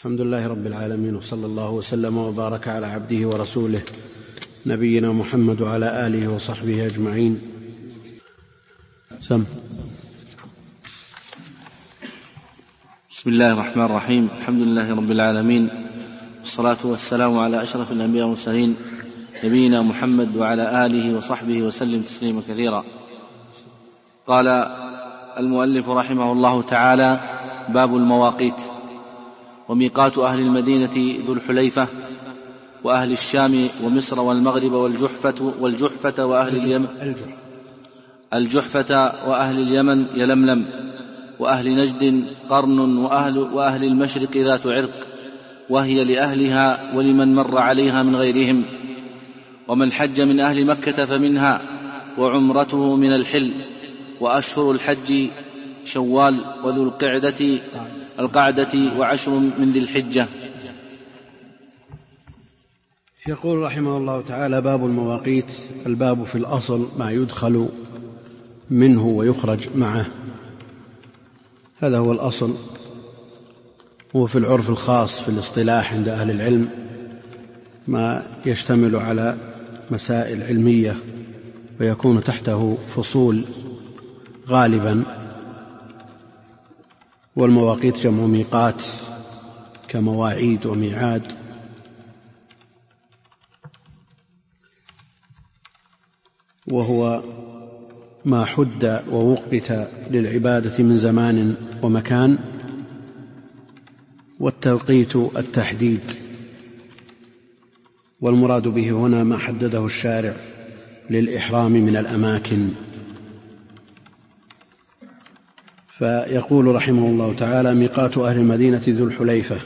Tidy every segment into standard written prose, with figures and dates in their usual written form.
الحمد لله رب العالمين، وصلى الله وسلم وبارك على عبده ورسوله نبينا محمد وعلى آله وصحبه أجمعين. بسم الله الرحمن الرحيم. الحمد لله رب العالمين، والصلاة والسلام على أشرف الأنبياء والمرسلين نبينا محمد وعلى آله وصحبه وسلم تسليما كثيرا. قال المؤلف رحمه الله تعالى: باب المواقيت. وميقات أهل المدينة ذو الحليفة، وأهل الشام ومصر والمغرب والجحفة وأهل اليمن يلملم، وأهل نجد قرن، وأهل المشرق ذات عرق، وهي لأهلها ولمن مر عليها من غيرهم. ومن حج من أهل مكة فمنها، وعمرته من الحل. وأشهر الحج شوال وذو القعدة وعشر من ذي الحجة. يقول رحمه الله تعالى: باب المواقيت. الباب في الأصل ما يدخل منه ويخرج معه، هذا هو الأصل. هو في العرف الخاص في الاصطلاح عند أهل العلم ما يشتمل على مسائل علمية ويكون تحته فصول غالبا. والمواقيت جمع ميقات كمواعيد وميعاد. وهو ما حد ووقت للعبادة من زمان ومكان، والتوقيت التحديد. والمراد به هنا ما حدده الشارع للإحرام من الأماكن. فيقول رحمه الله تعالى: ميقات أهل المدينة ذو الحليفة،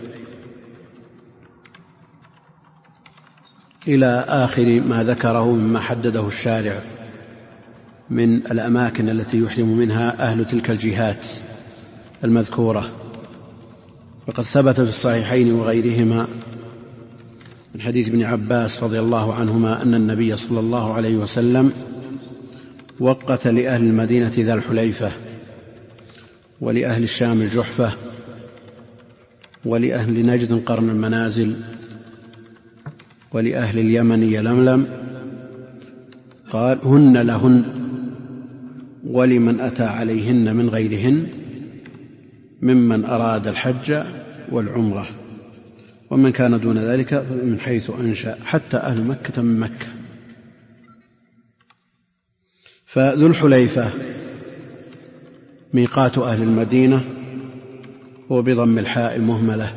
إلى آخر ما ذكره مما حدده الشارع من الأماكن التي يحرم منها أهل تلك الجهات المذكورة. فقد ثبت في الصحيحين وغيرهما من حديث ابن عباس رضي الله عنهما أن النبي صلى الله عليه وسلم وقت لأهل المدينة ذا الحليفة، ولأهل الشام الجحفة، ولأهل نجد قرن المنازل، ولأهل اليمن يلملم. قال: هن لهن ولمن أتى عليهن من غيرهن ممن أراد الحج والعمرة، ومن كان دون ذلك من حيث أنشأ، حتى أهل مكة من مكة. فذو الحليفة ميقات أهل المدينة هو بضم الحاء المهملة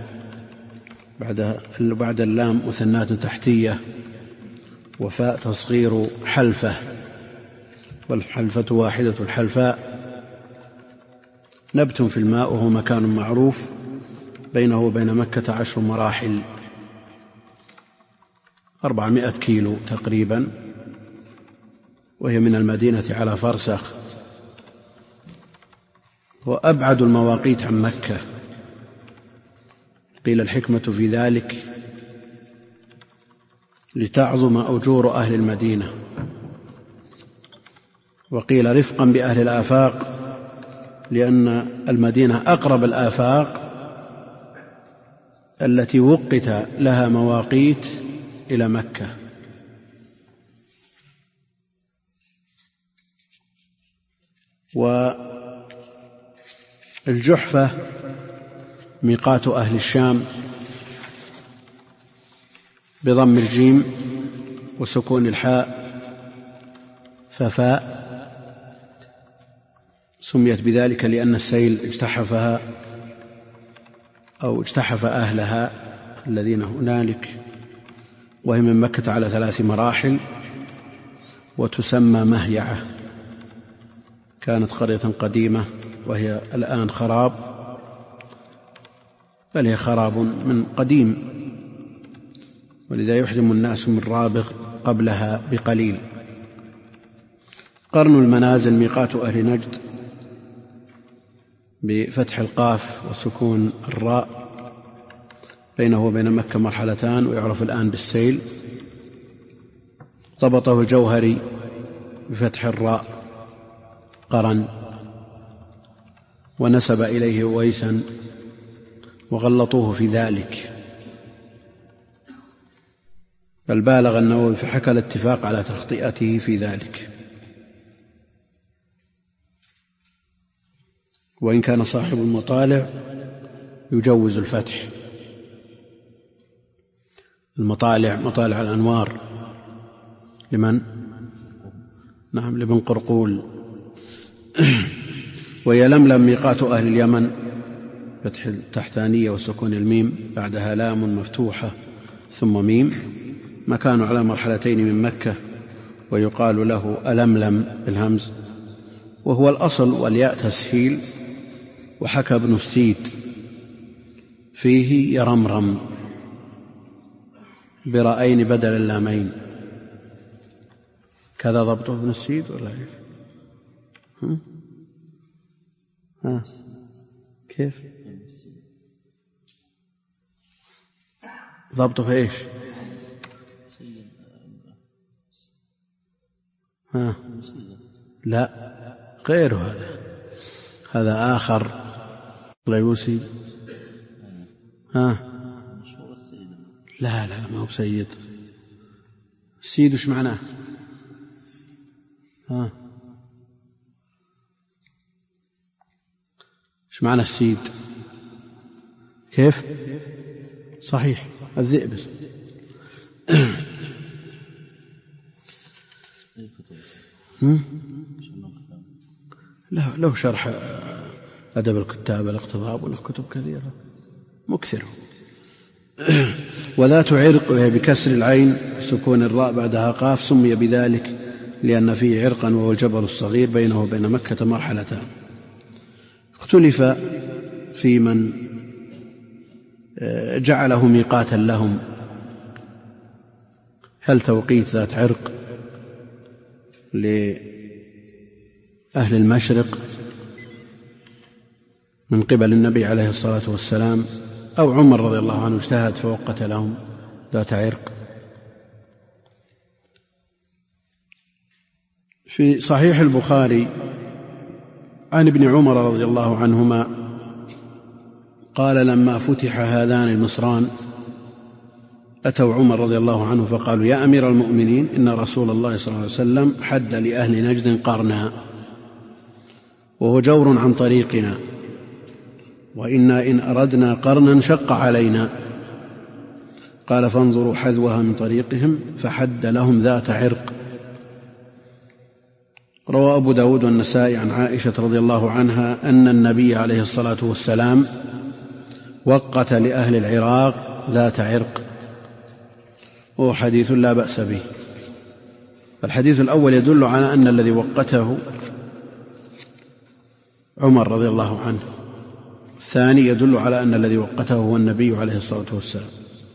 بعد اللام مثنات تحتية، وفاء تصغير حلفة، والحلفة واحدة الحلفاء. نبت في الماء، وهو مكان معروف بينه وبين مكة 10 مراحل، 400 كيلو تقريبا، وهي من المدينة على فرسخ. وأبعد المواقيت عن مكة. قيل الحكمة في ذلك لتعظم أجور أهل المدينة، وقيل رفقا بأهل الآفاق، لأن المدينة أقرب الآفاق التي وقت لها مواقيت إلى مكة. والجحفة ميقات أهل الشام بضم الجيم وسكون الحاء، ففاء. سميت بذلك لأن السيل اجتحفها أو اجتحف أهلها الذين هنالك، وهي من مكة على 3 مراحل، وتسمى مهيعة. كانت قرية قديمة وهي الآن خراب، بل هي خراب من قديم، ولذا يحرم الناس من رابغ قبلها بقليل. قرن المنازل ميقات أهل نجد بفتح القاف وسكون الراء، بينه وبين مكة مرحلتان، ويعرف الآن بالسيل. ضبطه الجوهري بفتح الراء قرن، ونسب إليه ويسا وغلطوه في ذلك، بل بالغ النووي فحكى الاتفاق على تخطئته في ذلك، وإن كان صاحب المطالع يجوز الفتح. المطالع مطالع الأنوار لمن؟ نعم، لابن قرقول. ويلملم ميقات أهل اليمن، فتح التحتانية وسكون الميم بعدها لام مفتوحة ثم ميم، مكان على مرحلتين من مكة، ويقال له ألملم بالهمز، وهو الأصل، والياء تسهيل. وحكى ابن السيد فيه يرمرم برأين بدل اللامين. كذا ضبطه ابن السيد ولا ايش؟ كيف ضبطه في ايش؟ لا، غير هذا آخر. لا يوسي. لا ما هو سيد. السيد وش معناه؟ وش معنى السيد؟ كيف؟ صحيح، الذئب. له شرح أدب الكتاب الاقتضاب، وله كتب كثيرة مكثر. وذات عرق بكسر العين سكون الراء بعدها قاف، سمي بذلك لأن فيه عرقا وهو الجبل الصغير، بينه وبين مكة مرحلتان. اختلف في من جعله ميقاتا لهم، هل توقيت ذات عرق لأهل المشرق من قبل النبي عليه الصلاة والسلام، أو عمر رضي الله عنه اجتهد فوقت لهم ذات عرق. في صحيح البخاري عن ابن عمر رضي الله عنهما قال لما فتح هذان المصران أتوا عمر رضي الله عنه فقالوا يا أمير المؤمنين إن رسول الله صلى الله عليه وسلم حد لأهل نجد قرنا، وهو جور عن طريقنا، وإنا إن أردنا قرنا شق علينا. قال فانظروا حذوها من طريقهم، فحد لهم ذات عرق. روى أبو داود والنسائي عن عائشة رضي الله عنها أن النبي عليه الصلاة والسلام وقت لأهل العراق ذات عرق، وهو حديث لا بأس به. الحديث الأول يدل على أن الذي وقته عمر رضي الله عنه، الثاني يدل على أن الذي وقته هو النبي عليه الصلاة والسلام.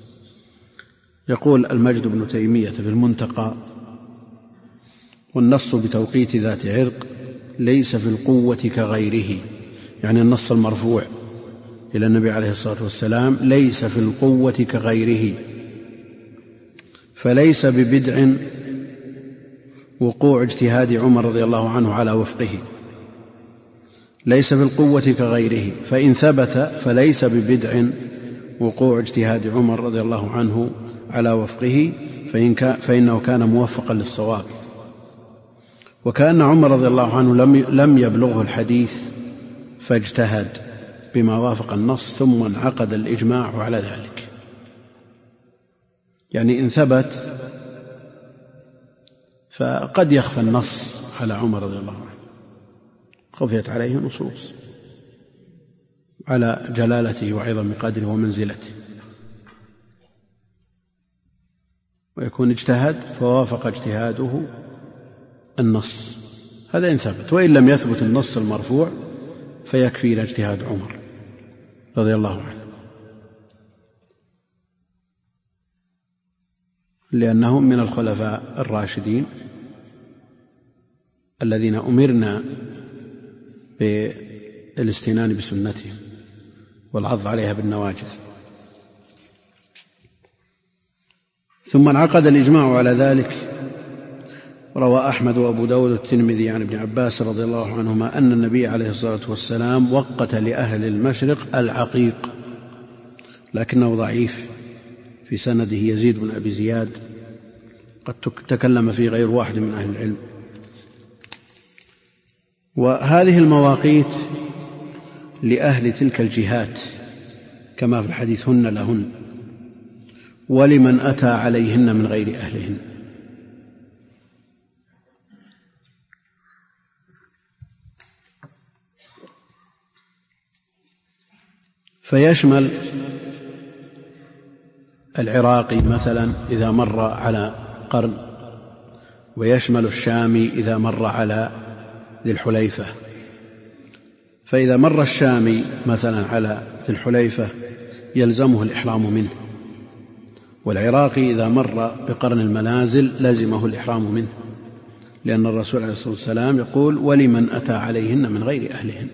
يقول المجد بن تيمية في المنتقى والنص بتوقيت ذات عرق ليس في القوة كغيره، يعني النص المرفوع إلى النبي عليه الصلاة والسلام ليس في القوة كغيره، فليس ببدع وقوع اجتهاد عمر رضي الله عنه على وفقه، ليس في القوة كغيره، فإن ثبت فليس ببدع وقوع اجتهاد عمر رضي الله عنه على وفقه، فإنه كان موفقا للصواب. وكأن عمر رضي الله عنه لم يبلغه الحديث فاجتهد بما وافق النص ثم انعقد الإجماع على ذلك. يعني إن ثبت فقد يخفى النص على عمر رضي الله عنه، خفيت عليه نصوص على جلالته وعظم قدره ومنزلته، ويكون اجتهد فوافق اجتهاده النص، هذا إن ثبت. وإن لم يثبت النص المرفوع فيكفي اجتهاد عمر رضي الله عنه، لأنهم من الخلفاء الراشدين الذين أمرنا بالاستنان بسنتهم والعض عليها بالنواجذ. ثم انعقد الإجماع على ذلك. روى أحمد وأبو داود والترمذي عن ابن عباس رضي الله عنهما أن النبي عليه الصلاة والسلام وقت لأهل المشرق العقيق، لكنه ضعيف، في سنده يزيد بن أبي زياد قد تكلم فيه غير واحد من أهل العلم. وهذه المواقيت لأهل تلك الجهات كما في الحديث: هن لهن ولمن أتى عليهن من غير أهلهن. فيشمل العراقي مثلا إذا مر على قرن، ويشمل الشامي إذا مر على ذي الحليفة. فإذا مر الشامي مثلا على ذي الحليفة يلزمه الإحرام منه، والعراقي إذا مر بقرن المنازل لزمه الإحرام منه، لأن الرسول عليه الصلاة والسلام يقول: ولمن أتى عليهن من غير أهلهن.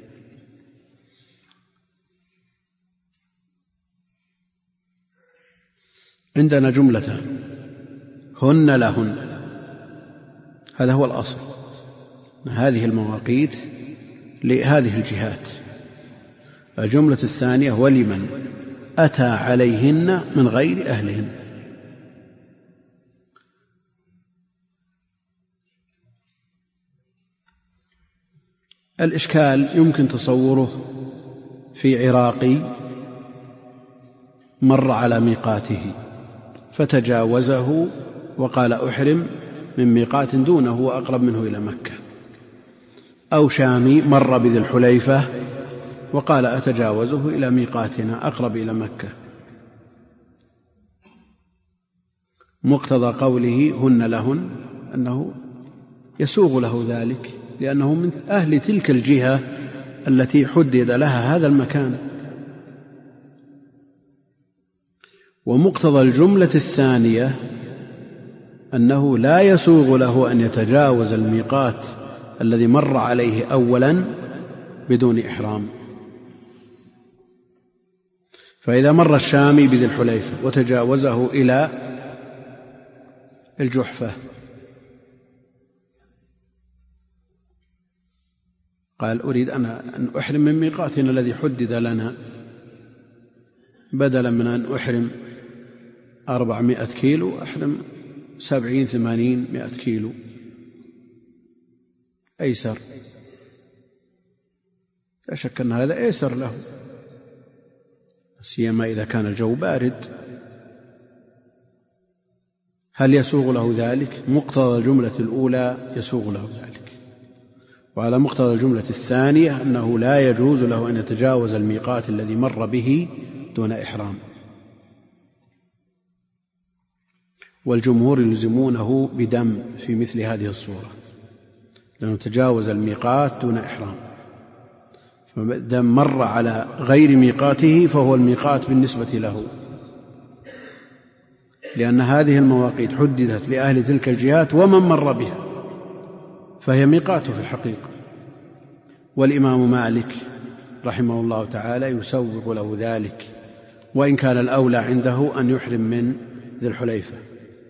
عندنا جملتان: هن لهن، هذا هو الأصل، هذه المواقيت لهذه الجهات. الجملة الثانية: ولمن أتى عليهن من غير أهلهن. الإشكال يمكن تصوره في عراقي مر على ميقاته فتجاوزه وقال: أحرم من ميقات دونه وأقرب منه إلى مكة، أو شامي مر بذي الحليفة وقال: أتجاوزه إلى ميقاتنا أقرب إلى مكة. مقتضى قوله هن لهن أنه يسوغ له ذلك، لأنه من أهل تلك الجهة التي حدد لها هذا المكان. ومقتضى الجملة الثانية أنه لا يسوغ له أن يتجاوز الميقات الذي مر عليه أولا بدون إحرام. فإذا مر الشامي بذي الحليفة وتجاوزه إلى الجحفة قال: أريد أن أحرم من ميقاتنا الذي حدد لنا، بدلا من أن أحرم 400 كيلو أحرم 70 80 100 كيلو أيسر. لا شك أن هذا أيسر له، سيما إذا كان الجو بارد. هل يسوغ له ذلك؟ مقتضى الجملة الأولى يسوغ له ذلك، وعلى مقتضى الجملة الثانية أنه لا يجوز له أن يتجاوز الميقات الذي مر به دون إحرام. والجمهور يلزمونه بدم في مثل هذه الصورة، لأنه تجاوز الميقات دون إحرام، فدم مر على غير ميقاته فهو الميقات بالنسبة له، لأن هذه المواقيت حددت لأهل تلك الجهات ومن مر بها، فهي ميقاته في الحقيقة. والإمام مالك رحمه الله تعالى يسوغ له ذلك، وإن كان الأولى عنده أن يحرم من ذي الحليفة.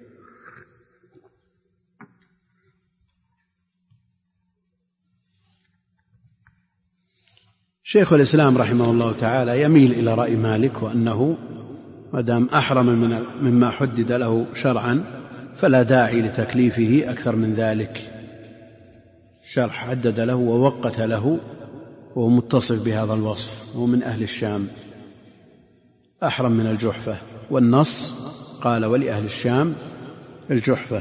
شيخ الإسلام رحمه الله تعالى يميل إلى رأي مالك، وأنه ما دام أحرم مما حدد له شرعا فلا داعي لتكليفه أكثر من ذلك. الشرع حدد له ووقت له، وهو متصف بهذا الوصف، وهو من أهل الشام، أحرم من الجحفة، والنص قال: ولأهل الشام الجحفة.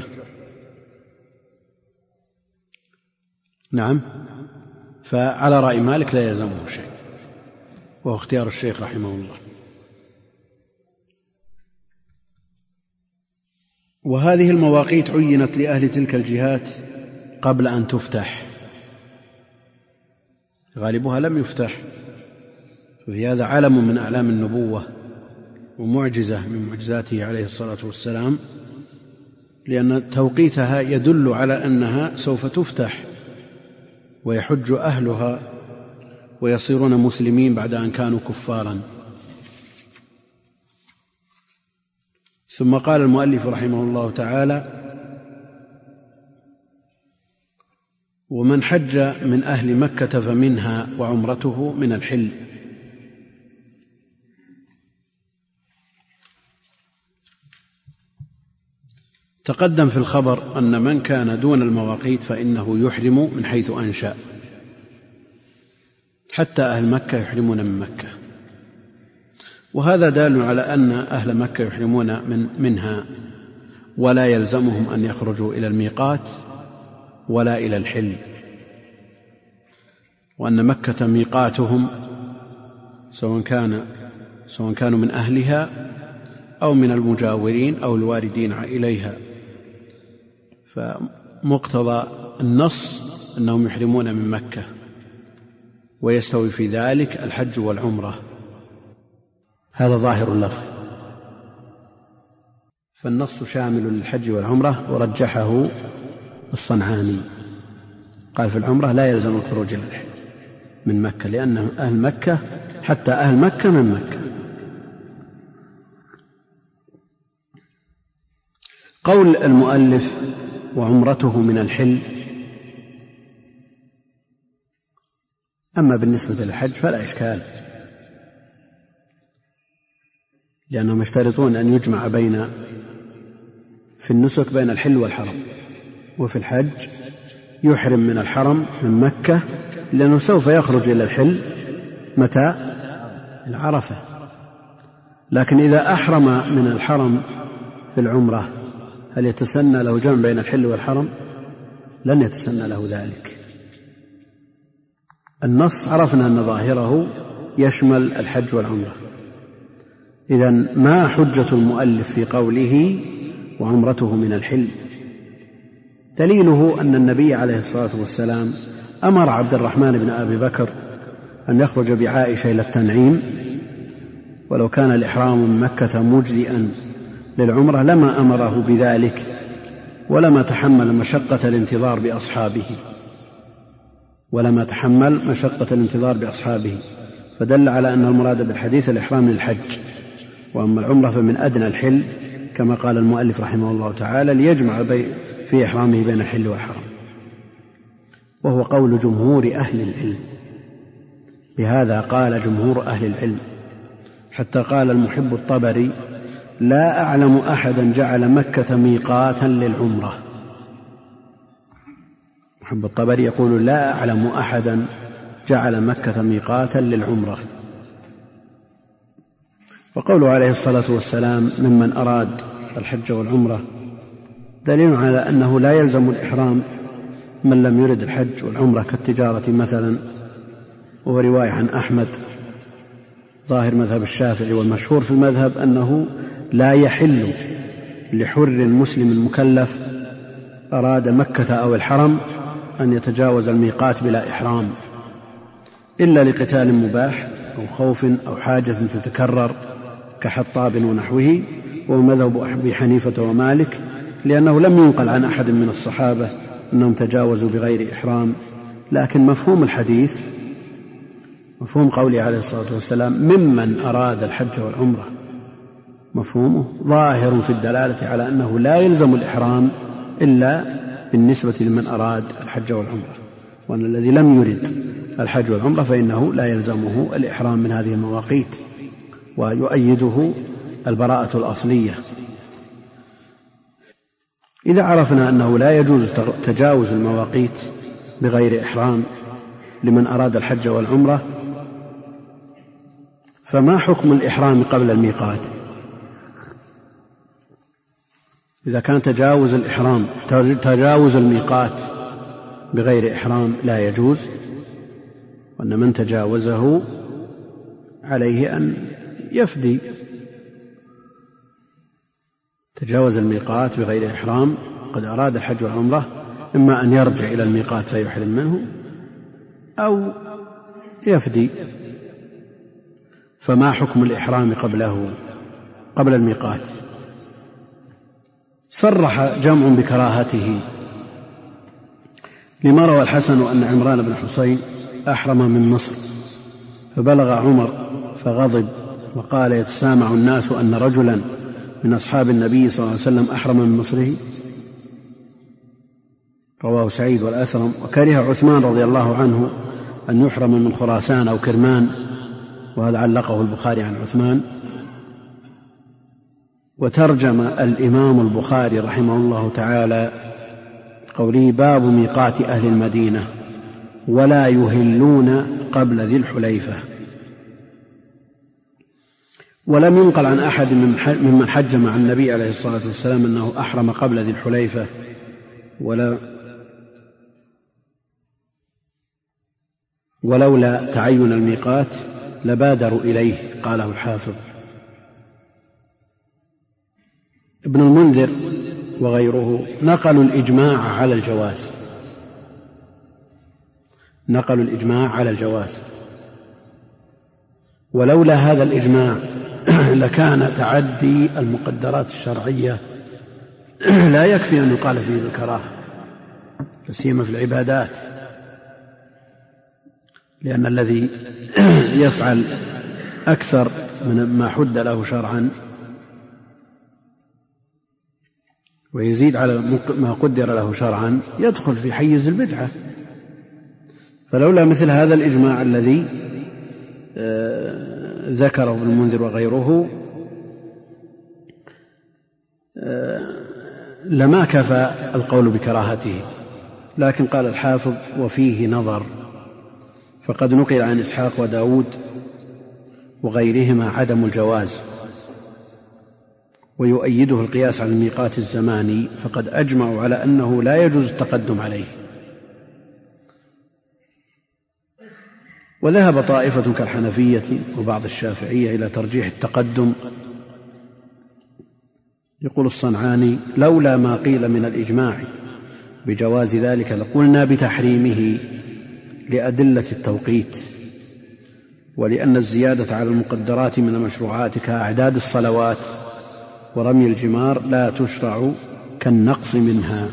نعم، فعلى رأي مالك لا يلزمه شيء، وهو اختيار الشيخ رحمه الله. وهذه المواقيت عينت لأهل تلك الجهات قبل أن تفتح، غالبها لم يفتح، ففي هذا علم من أعلام النبوة ومعجزة من معجزاته عليه الصلاة والسلام، لأن توقيتها يدل على أنها سوف تفتح ويحج أهلها ويصيرون مسلمين بعد أن كانوا كفارا. ثم قال المؤلف رحمه الله تعالى: ومن حج من أهل مكة فمنها وعمرته من الحل. تقدم في الخبر أن من كان دون المواقيت فإنه يحرم من حيث أنشأ، حتى أهل مكة يحرمون من مكة، وهذا دال على أن أهل مكة يحرمون منها ولا يلزمهم أن يخرجوا إلى الميقات ولا إلى الحل، وأن مكة ميقاتهم سواء كانوا من أهلها أو من المجاورين أو الواردين إليها. فمقتضى النص أنهم يحرمون من مكة، ويستوي في ذلك الحج والعمرة، هذا ظاهر اللفظ. فالنص شامل للحج والعمرة، ورجحه الصنعاني، قال في العمرة لا يلزم الخروج إلى الحج من مكة، لأن أهل مكة حتى أهل مكة من مكة. قول المؤلف وعمرته من الحل، أما بالنسبة للحج فلا إشكال، لأنهم يشترطون أن يجمع في النسك بين الحل والحرم، وفي الحج يحرم من الحرم من مكة، لأنه سوف يخرج إلى الحل متى؟ العرفة. لكن إذا أحرم من الحرم في العمرة هل يتسنى له جمع بين الحل والحرم؟ لن يتسنى له ذلك. النص عرفنا أن ظاهره يشمل الحج والعمرة. إذن ما حجة المؤلف في قوله وعمرته من الحل؟ دليله أن النبي عليه الصلاة والسلام أمر عبد الرحمن بن أبي بكر أن يخرج بعائشة إلى التنعيم، ولو كان الإحرام من مكة مجزئا للعمرة لما أمره بذلك، ولما تحمل مشقة الانتظار بأصحابه، فدل على أن المراد بالحديث الإحرام للحج، وأما العمرة فمن أدنى الحل، كما قال المؤلف رحمه الله تعالى ليجمع في إحرامه بين الحل والحرم، وهو قول جمهور أهل العلم. بهذا قال جمهور أهل العلم، حتى قال المحب الطبري لا أعلم أحدا جعل مكة ميقاتا للعمرة. محب الطبري يقول لا أعلم أحدا جعل مكة ميقاتا للعمرة. وقوله عليه الصلاة والسلام ممن أراد الحج والعمرة دليل على أنه لا يلزم الإحرام من لم يرد الحج والعمرة كالتجارة مثلا، وهو رواية عن أحمد ظاهر مذهب الشافعي، والمشهور في المذهب أنه لا يحل لحر مسلم مكلف أراد مكة أو الحرم أن يتجاوز الميقات بلا إحرام، إلا لقتال مباح أو خوف أو حاجة تتكرر كحطاب ونحوه، وهو مذهب أبي حنيفة ومالك، لأنه لم ينقل عن أحد من الصحابة أنهم تجاوزوا بغير إحرام. لكن مفهوم الحديث، مفهوم قوله عليه الصلاة والسلام ممن أراد الحج والعمرة، مفهومه ظاهر في الدلالة على أنه لا يلزم الإحرام إلا بالنسبة لمن أراد الحج والعمرة، وأن الذي لم يرد الحج والعمرة فإنه لا يلزمه الإحرام من هذه المواقيت، ويؤيده البراءة الأصلية. إذا عرفنا أنه لا يجوز تجاوز المواقيت بغير إحرام لمن أراد الحج والعمرة، فما حكم الإحرام قبل الميقات؟ إذا كان تجاوز الميقات بغير إحرام لا يجوز، وأن من تجاوزه عليه أن يفدي. تجاوز الميقات بغير إحرام قد أراد الحج والعمرة، إما أن يرجع إلى الميقات فيحرم منه أو يفدي. فما حكم الإحرام قبل الميقات؟ صرح جمع بكراهته، لما روى الحسن أن عمران بن حسين أحرم من مصر، فبلغ عمر فغضب وقال يتسامع الناس أن رجلا من أصحاب النبي صلى الله عليه وسلم أحرم من مصره. رواه سعيد والأثرم. وكره عثمان رضي الله عنه أن يحرم من خراسان أو كرمان، وهذا علقه البخاري عن عثمان. وترجم الإمام البخاري رحمه الله تعالى قوله: باب ميقات أهل المدينة ولا يهلون قبل ذي الحليفة. ولم ينقل عن أحد ممن حج مع النبي عليه الصلاة والسلام أنه أحرم قبل ذي الحليفة، ولولا تعين الميقات لبادروا إليه، قاله الحافظ. ابن المنذر وغيره نقلوا الإجماع على الجواز، ولولا هذا الإجماع لكان تعدي المقدرات الشرعية لا يكفي أن يقال فيه بالكراهة، لا سيما في العبادات، لأن الذي يفعل أكثر من ما حد له شرعا ويزيد على ما قدر له شرعا يدخل في حيز البدعة. فلولا مثل هذا الإجماع الذي ذكره ابن المنذر وغيره لما كفى القول بكراهته. لكن قال الحافظ: وفيه نظر، فقد نقل عن إسحاق وداود وغيرهما عدم الجواز، ويؤيده القياس على الميقات الزماني، فقد أجمعوا على أنه لا يجوز التقدم عليه. وذهب طائفة كالحنفية وبعض الشافعية إلى ترجيح التقدم. يقول الصنعاني: لولا ما قيل من الإجماع بجواز ذلك لقلنا بتحريمه لأدلة التوقيت، ولأن الزيادة على المقدرات من المشروعات كأعداد الصلوات ورمي الجمار لا تشرع كالنقص منها.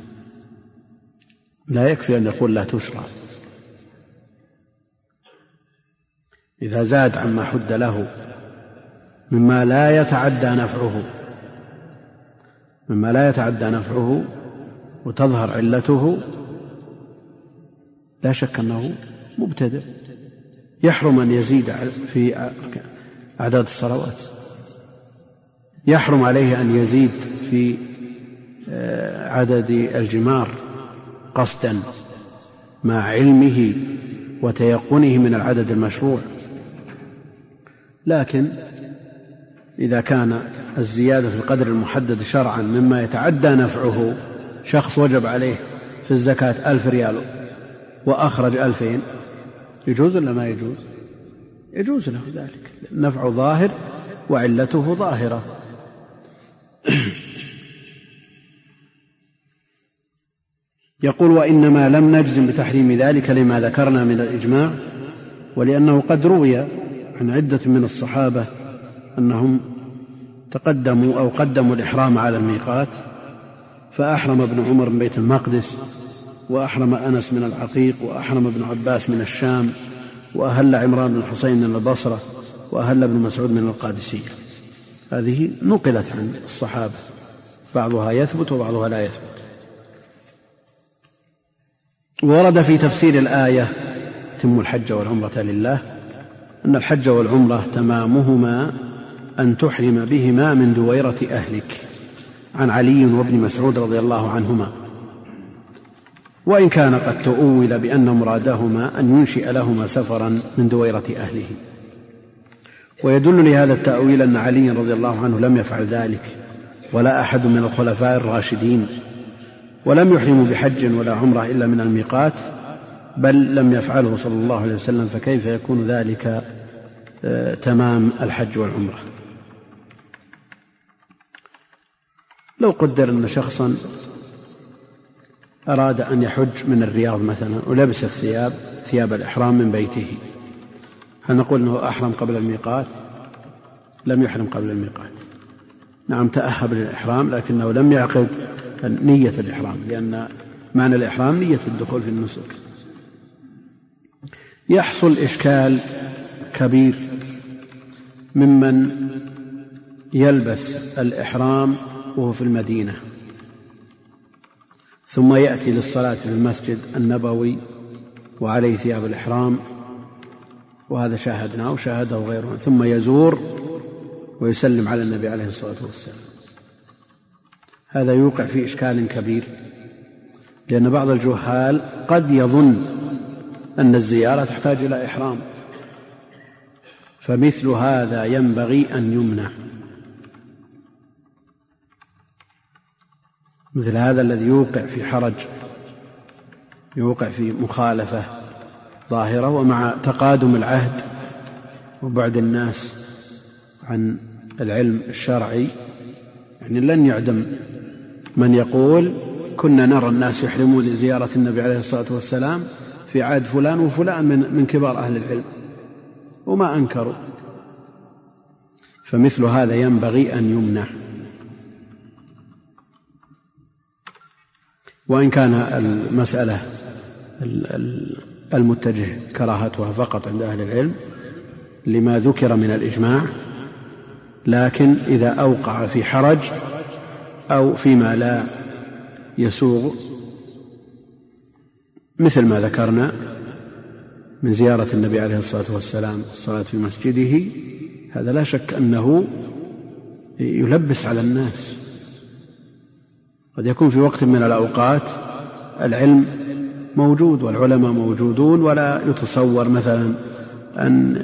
لا يكفي أن يقول لا تشرع، إذا زاد عما حد له مما لا يتعدى نفعه وتظهر علته لا شك أنه مبتدع، يحرم أن يزيد في أعداد الصلوات، يحرم عليه أن يزيد في عدد الجمار قصدا مع علمه وتيقنه من العدد المشروع. لكن إذا كان الزيادة في القدر المحدد شرعا مما يتعدى نفعه، شخص وجب عليه في الزكاة 1000 ريال وأخرج 2000، يجوز ولا ما يجوز؟ يجوز له ذلك، نفعه ظاهر وعلته ظاهرة. يقول: وإنما لم نجزم بتحريم ذلك لما ذكرنا من الإجماع، ولأنه قد روي عن عدة من الصحابة أنهم تقدموا أو قدموا الإحرام على الميقات، فأحرم ابن عمر من بيت المقدس، وأحرم أنس من العقيق، وأحرم ابن عباس من الشام، وأهل عمران بن الحصين من البصرة، وأهل ابن مسعود من القادسية. هذه نقلت عن الصحابة، بعضها يثبت وبعضها لا يثبت. ورد في تفسير الآية: تم الحج والعمرة لله، أن الحج والعمرة تمامهما أن تحرم بهما من دويرة أهلك، عن علي وابن مسعود رضي الله عنهما، وإن كان قد تؤول بأن مرادهما أن ينشئ لهما سفرا من دويرة أهله. ويدل لهذا التأويل أن علي رضي الله عنه لم يفعل ذلك، ولا أحد من الخلفاء الراشدين، ولم يحرموا بحج ولا عمرة إلا من الميقات، بل لم يفعله صلى الله عليه وسلم، فكيف يكون ذلك تمام الحج والعمرة؟ لو قدر أن شخصا أراد أن يحج من الرياض مثلا ولبس ثياب الإحرام من بيته، هل نقول أنه أحرم قبل الميقات؟ لم يحرم قبل الميقات، نعم تأهب للإحرام، لكنه لم يعقد نية الإحرام، لأن معنى الإحرام نية الدخول في النسك. يحصل إشكال كبير ممن يلبس الإحرام وهو في المدينة، ثم يأتي للصلاة في المسجد النبوي وعليه ثياب الإحرام، وهذا شاهدناه وشاهده غيره، ثم يزور ويسلم على النبي عليه الصلاة والسلام. هذا يوقع في إشكال كبير، لأن بعض الجهال قد يظن أن الزيارة تحتاج إلى إحرام، فمثل هذا ينبغي أن يمنع. مثل هذا الذي يوقع في حرج، يوقع في مخالفة ظاهرة، ومع تقادم العهد وبعد الناس عن العلم الشرعي يعني لن يعدم من يقول كنا نرى الناس يحرمون لزيارة النبي عليه الصلاة والسلام في عهد فلان وفلان من كبار أهل العلم وما أنكروا، فمثل هذا ينبغي أن يمنع. وإن كان المسألة المتجه كراهتها فقط عند أهل العلم لما ذكر من الإجماع، لكن إذا أوقع في حرج أو فيما لا يسوغ مثل ما ذكرنا من زيارة النبي عليه الصلاة والسلام الصلاة في مسجده، هذا لا شك أنه يلبس على الناس. قد يكون في وقت من الأوقات العلم موجود والعلماء موجودون، ولا يتصور مثلا أن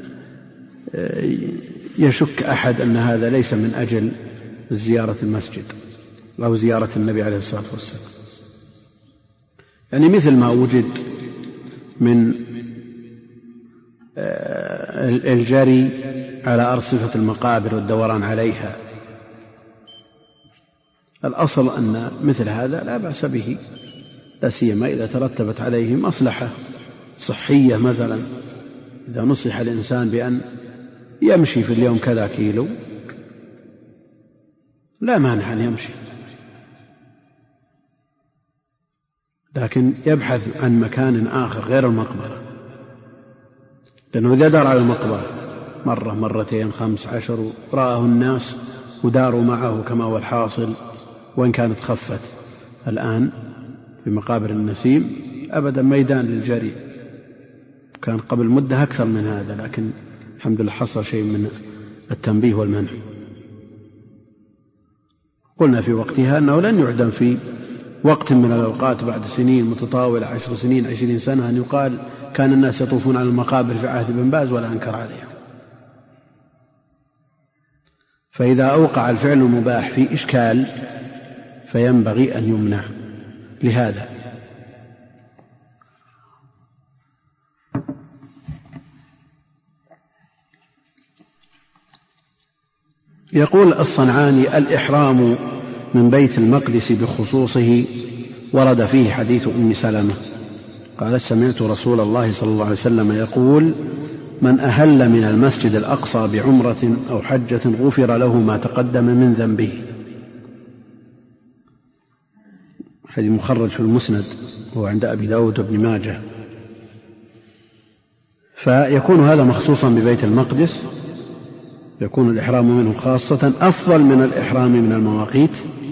يشك أحد أن هذا ليس من أجل زيارة المسجد أو زيارة النبي عليه الصلاة والسلام. يعني مثل ما وجد من الجري على أرصفة المقابر والدوران عليها، الأصل أن مثل هذا لا بأس به، لا سيما إذا ترتبت عليه مصلحة صحية، مثلا إذا نصح الإنسان بأن يمشي في اليوم كذا كيلو لا مانع أن يمشي، لكن يبحث عن مكان آخر غير المقبرة، لأنه إذا دار على المقبرة مرة مرتين 15 رآه الناس وداروا معه كما هو الحاصل، وإن كانت خفت الآن في مقابر النسيم أبدا ميدان للجري، كان قبل مدة أكثر من هذا، لكن الحمد لله حصل شيء من التنبيه والمنع. قلنا في وقتها أنه لن يعدم في وقت من الأوقات بعد سنين متطاولة 10 سنين 20 سنة أن يقال كان الناس يطوفون على المقابر في عهد ابن باز ولا أنكر عليهم. فإذا أوقع الفعل المباح في إشكال فينبغي أن يمنع. لهذا يقول الصنعاني: الإحرام من بيت المقدس بخصوصه ورد فيه حديث أم سلمة قالت: سمعت رسول الله صلى الله عليه وسلم يقول: من أهل من المسجد الأقصى بعمرة أو حجة غفر له ما تقدم من ذنبه. حديث مخرج في المسند وهو عند أبي داود وابن ماجه. فيكون هذا مخصوصا ببيت المقدس، يكون الإحرام منه خاصة أفضل من الإحرام من المواقيت،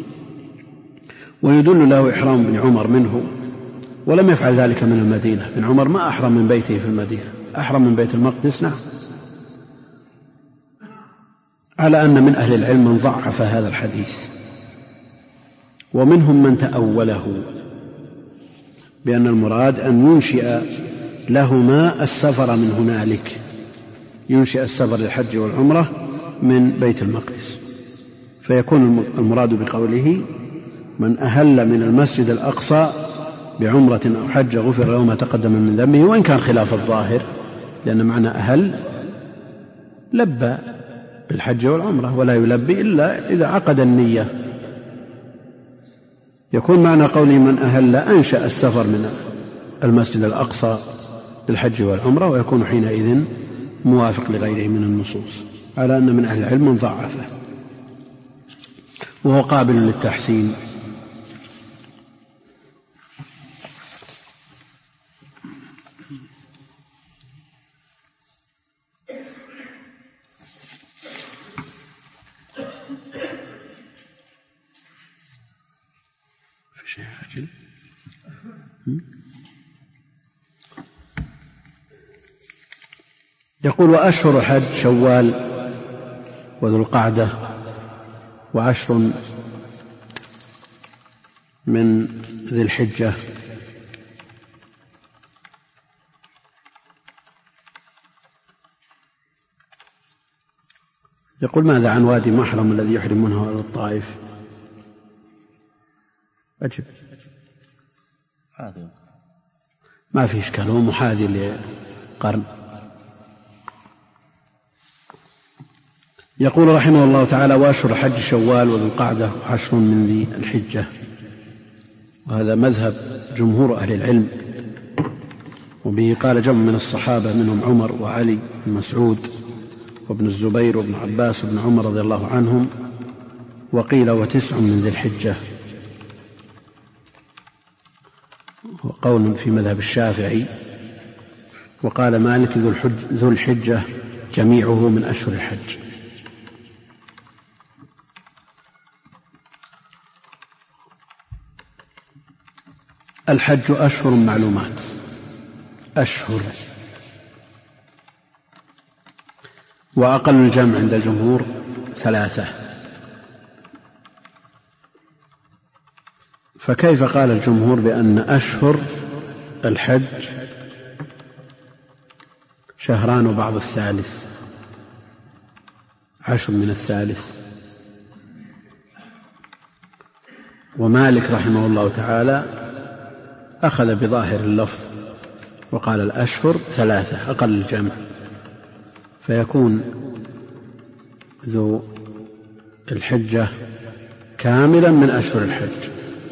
ويدل له إحرام ابن عمر منه، ولم يفعل ذلك من المدينة. ابن عمر ما أحرم من بيته في المدينة، أحرم من بيت المقدس. نعم، على أن من أهل العلم من ضعف هذا الحديث، ومنهم من تأوله بأن المراد أن ينشئ لهما السفر من هنالك، ينشئ السفر للحج والعمرة من بيت المقدس، فيكون المراد بقوله: من أهل من المسجد الأقصى بعمرة أو حج غفر له ما تقدم من ذنبه، وإن كان خلاف الظاهر، لأن معنى أهل لبى بالحج والعمرة، ولا يلبي إلا إذا عقد النية. يكون معنى قوله من أهل أنشأ السفر من المسجد الأقصى للحج والعمرة، ويكون حينئذ موافق لغيره من النصوص، على أن من أهل العلم من ضعفه وهو قابل للتحسين. يقول: وأشهر حج شوال وذو القعدة وعشر من ذي الحجة. يقول ماذا عن وادي محرم الذي يحرم منه أهل الطائف؟ أجب ما في إشكال، هو محاذي لقرن. يقول رحمه الله تعالى: وأشهر حج شوال وذو القعدة وعشر من ذي الحجة. وهذا مذهب جمهور أهل العلم، وبه قال جمع من الصحابة منهم عمر وعلي بن مسعود وابن الزبير وابن عباس وابن عمر رضي الله عنهم. وقيل وتسع من ذي الحجة، وقول في مذهب الشافعي. وقال مالك ذو الحجة جميعه من أشهر الحج. الحج أشهر معلومات، أشهر، وأقل الجمع عند الجمهور 3. فكيف قال الجمهور بأن أشهر الحج شهران وبعض الثالث، 10 من الثالث؟ ومالك رحمه الله تعالى أخذ بظاهر اللفظ وقال الأشهر 3 أقل الجمع، فيكون ذو الحجة كاملا من أشهر الحج.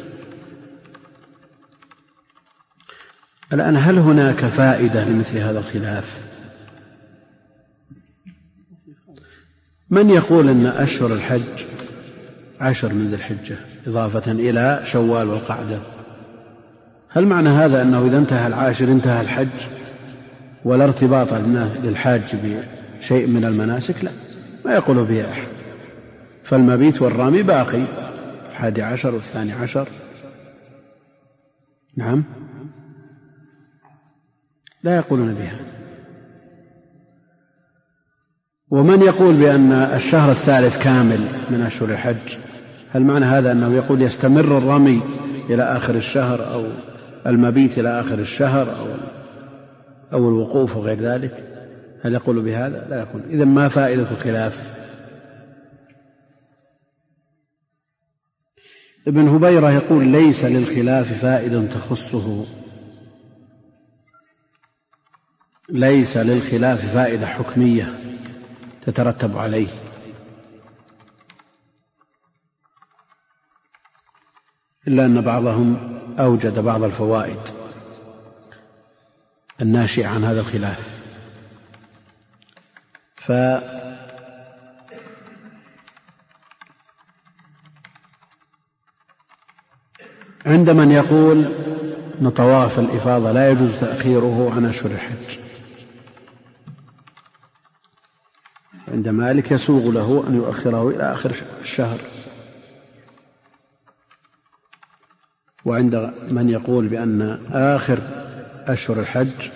الآن هل هناك فائدة لمثل هذا الخلاف؟ من يقول أن أشهر الحج 10 من ذي الحجة إضافة إلى شوال والقعدة؟ هل معنى هذا أنه إذا انتهى العاشر انتهى الحج ولا ارتباط للحاج بشيء من المناسك؟ لا، ما يقول به أحد. فالمبيت والرامي باقي 11 والثاني عشر. نعم، لا يقولون بهذا. ومن يقول بأن الشهر الثالث كامل من أشهر الحج، هل معنى هذا أنه يقول يستمر الرمي إلى آخر الشهر أو المبيت إلى آخر الشهر أو الوقوف وغير ذلك؟ هل يقول بهذا؟ لا يقول. إذن ما فائدة الخلاف؟ ابن هبيرة يقول ليس للخلاف فائدة تخصه، ليس للخلاف فائدة حكمية تترتب عليه، إلا أن بعضهم أوجد بعض الفوائد الناشئة عن هذا الخلاف. عند من يقول أن طواف الإفاضة لا يجوز تأخيره عن أشهر الحج، عند مالك يسوغ له أن يؤخره إلى آخر الشهر. وعند من يقول بأن آخر أشهر الحج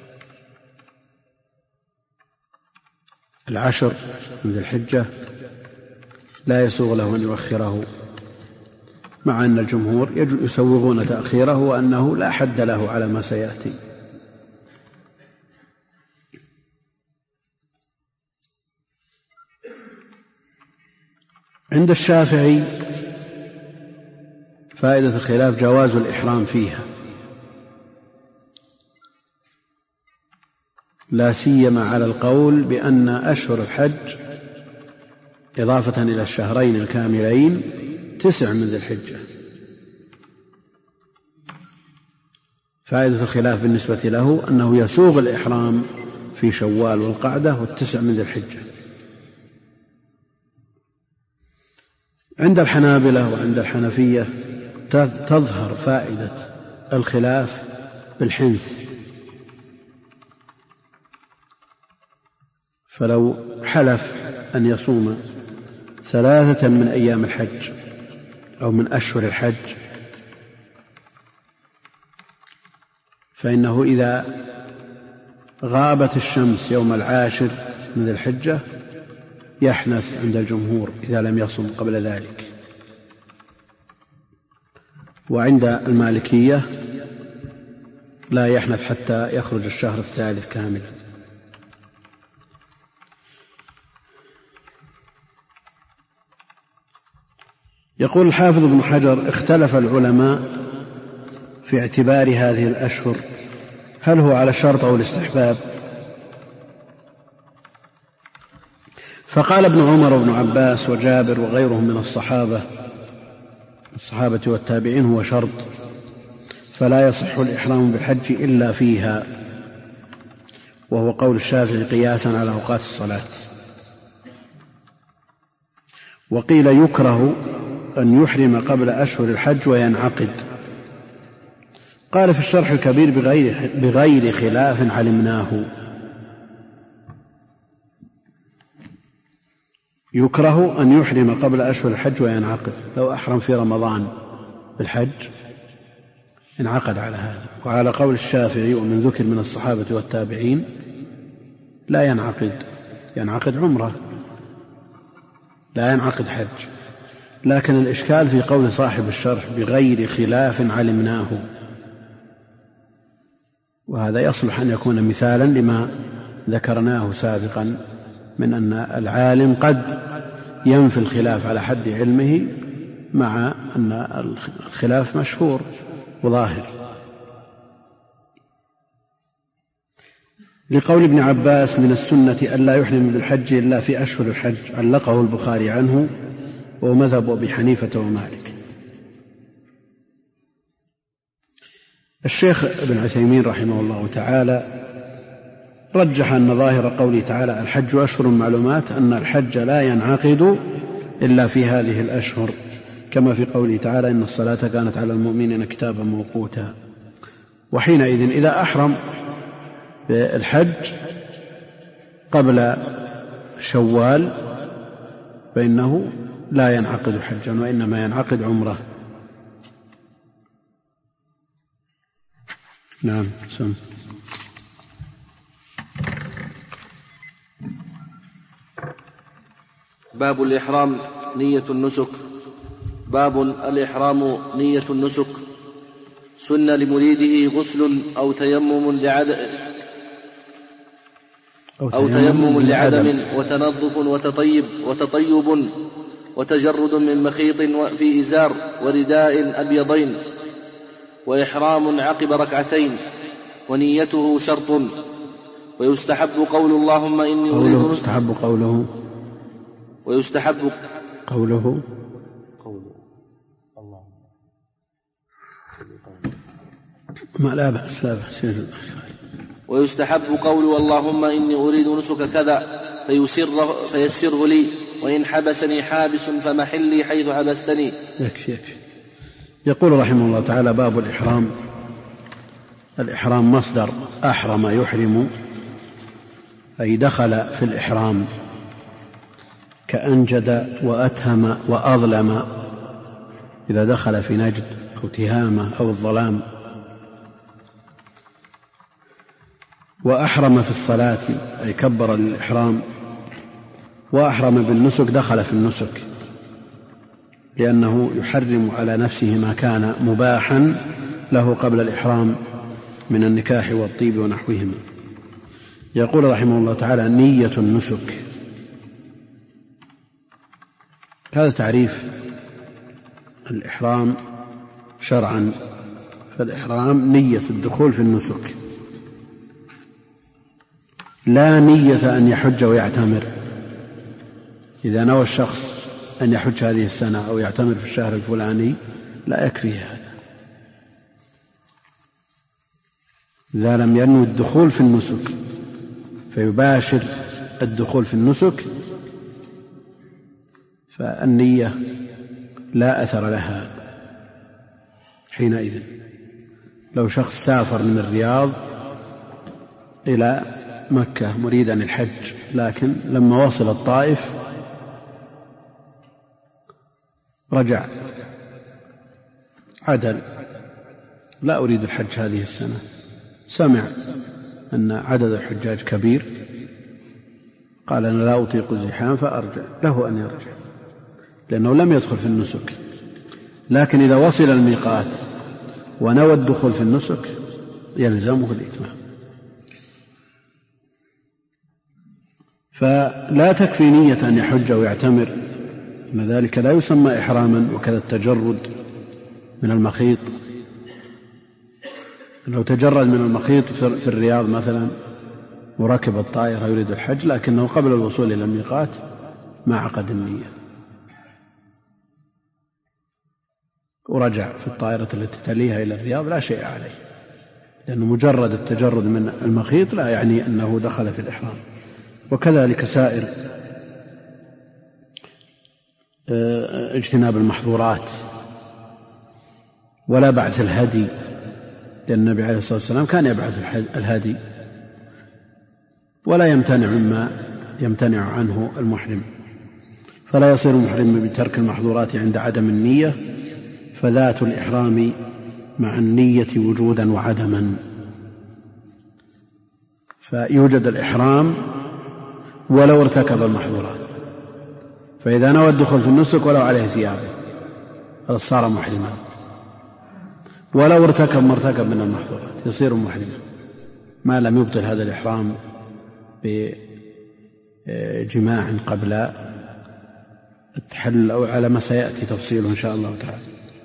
10 من ذي الحجة لا يسوغ له أن يؤخره، مع أن الجمهور يسوغون تأخيره وأنه لا حد له على ما سيأتي. عند الشافعي فائدة الخلاف جواز الإحرام فيها، لا سيما على القول بأن أشهر الحج إضافة إلى الشهرين الكاملين 9 من ذي الحجة. فائدة الخلاف بالنسبة له أنه يسوغ الإحرام في شوال والقعدة و9 من ذي الحجة. عند الحنابلة وعند الحنفية تظهر فائدة الخلاف بالحنث، فلو حلف أن يصوم 3 من أيام الحج أو من أشهر الحج، فإنه إذا غابت الشمس يوم 10 من ذي الحجة يحنث عند الجمهور إذا لم يصم قبل ذلك. وعند المالكية لا يحنث حتى يخرج الشهر الثالث كاملا. يقول الحافظ ابن حجر: اختلف العلماء في اعتبار هذه الأشهر، هل هو على الشرط أو الاستحباب؟ فقال ابن عمر وابن عباس وجابر وغيرهم من الصحابة والتابعين: هو شرط، فلا يصح الإحرام بالحج إلا فيها، وهو قول الشافعي قياسا على أوقات الصلاة. وقيل يكره أن يحرم قبل أشهر الحج وينعقد. قال في الشرح الكبير: بغير خلاف علمناه. يكره أن يحرم قبل أشهر الحج وينعقد. لو أحرم في رمضان بالحج انعقد على هذا. وعلى قول الشافعي ومن ذكر من الصحابة والتابعين لا ينعقد عمرة، لا ينعقد حج. لكن الإشكال في قول صاحب الشرح: بغير خلاف علمناه، وهذا يصلح أن يكون مثالا لما ذكرناه سابقا من أن العالم قد ينفي الخلاف على حد علمه، مع أن الخلاف مشهور وظاهر. لقول ابن عباس: من السنة ألا يحرم بالحج إلا في أشهر الحج، علقه البخاري عنه، وهو مذهب أبي حنيفة ومالك. الشيخ ابن عثيمين رحمه الله تعالى رجح أن ظاهر قوله تعالى: الحج أشهر معلومات، أن الحج لا ينعقد إلا في هذه الأشهر، كما في قوله تعالى: إن الصلاة كانت على المؤمنين كتابا موقوتا. وحينئذ إذا أحرم بالحج قبل شوال فإنه لا ينعقد حجا، وإنما ينعقد عمره. نعم. سم. باب الإحرام نية النسك. باب الإحرام نية النسك. سن لمريده غسل أو تيمم لعدم وتنظف وتطيب وتجرد من مخيط في إزار ورداء أبيضين، وإحرام عقب ركعتين، ونيته شرط. ويستحب قول اللهم إني أريد ويستحب قوله ما لا بأس. ويستحب قول اللهم إني أريد نسك كذا فيسره لي، وإن حبسني حابس فمحلي حيث حبستني. يكفي. يقول رحمه الله تعالى: باب الإحرام. الإحرام مصدر أحرم يحرم، أي دخل في الإحرام، كأنجد وأتهم وأظلم، إذا دخل في نجد أو تهامة أو الظلام. وأحرم في الصلاة، أي كبر للإحرام. وأحرم بالنسك، دخل في النسك، لأنه يحرم على نفسه ما كان مباحا له قبل الإحرام من النكاح والطيب ونحوهما. يقول رحمه الله تعالى: نية النسك. هذا تعريف الإحرام شرعا. فالإحرام نية الدخول في النسك، لا نية أن يحج ويعتمر. إذا نوى الشخص أن يحج هذه السنة أو يعتمر في الشهر الفلاني لا يكفي هذا، إذا لم ينوي الدخول في النسك فيباشر الدخول في النسك، فالنية لا أثر لها حينئذ. لو شخص سافر من الرياض إلى مكة مريدا الحج، لكن لما وصل الطائف رجع عدل: لا أريد الحج هذه السنة. سمع أن عدد الحجاج كبير قال أنا لا أطيق الزحام فأرجع، له أن يرجع لأنه لم يدخل في النسك. لكن إذا وصل الميقات ونوى الدخول في النسك يلزمه الإتمام. فلا تكفي نية أن يحج ويعتمر، أن ذلك لا يسمى إحراما. وكذا التجرد من المخيط، لو تجرد من المخيط في الرياض مثلا وركب الطائرة يريد الحج لكنه قبل الوصول إلى الميقات ما عقد النية ورجع في الطائرة التي تليها إلى الرياض لا شيء عليه، لأنه مجرد التجرد من المخيط لا يعني أنه دخل في الإحرام. وكذلك سائر اجتناب المحظورات ولا بعث الهدي، لأن النبي عليه الصلاة والسلام كان يبعث الهدي ولا يمتنع مما يمتنع عنه المحرم، فلا يصير محرم بترك المحظورات عند عدم النية، فذات الإحرام مع النية وجودا وعدما. فيوجد الإحرام ولو ارتكب المحظورات، فإذا نوى الدخول في النسك ولو عليه ثيابه صار محرما، ولو ارتكب ما ارتكب من المحظورات يصير محرما ما لم يبطل هذا الإحرام بجماع قبل التحلل أو على ما سيأتي تفصيله إن شاء الله تعالى.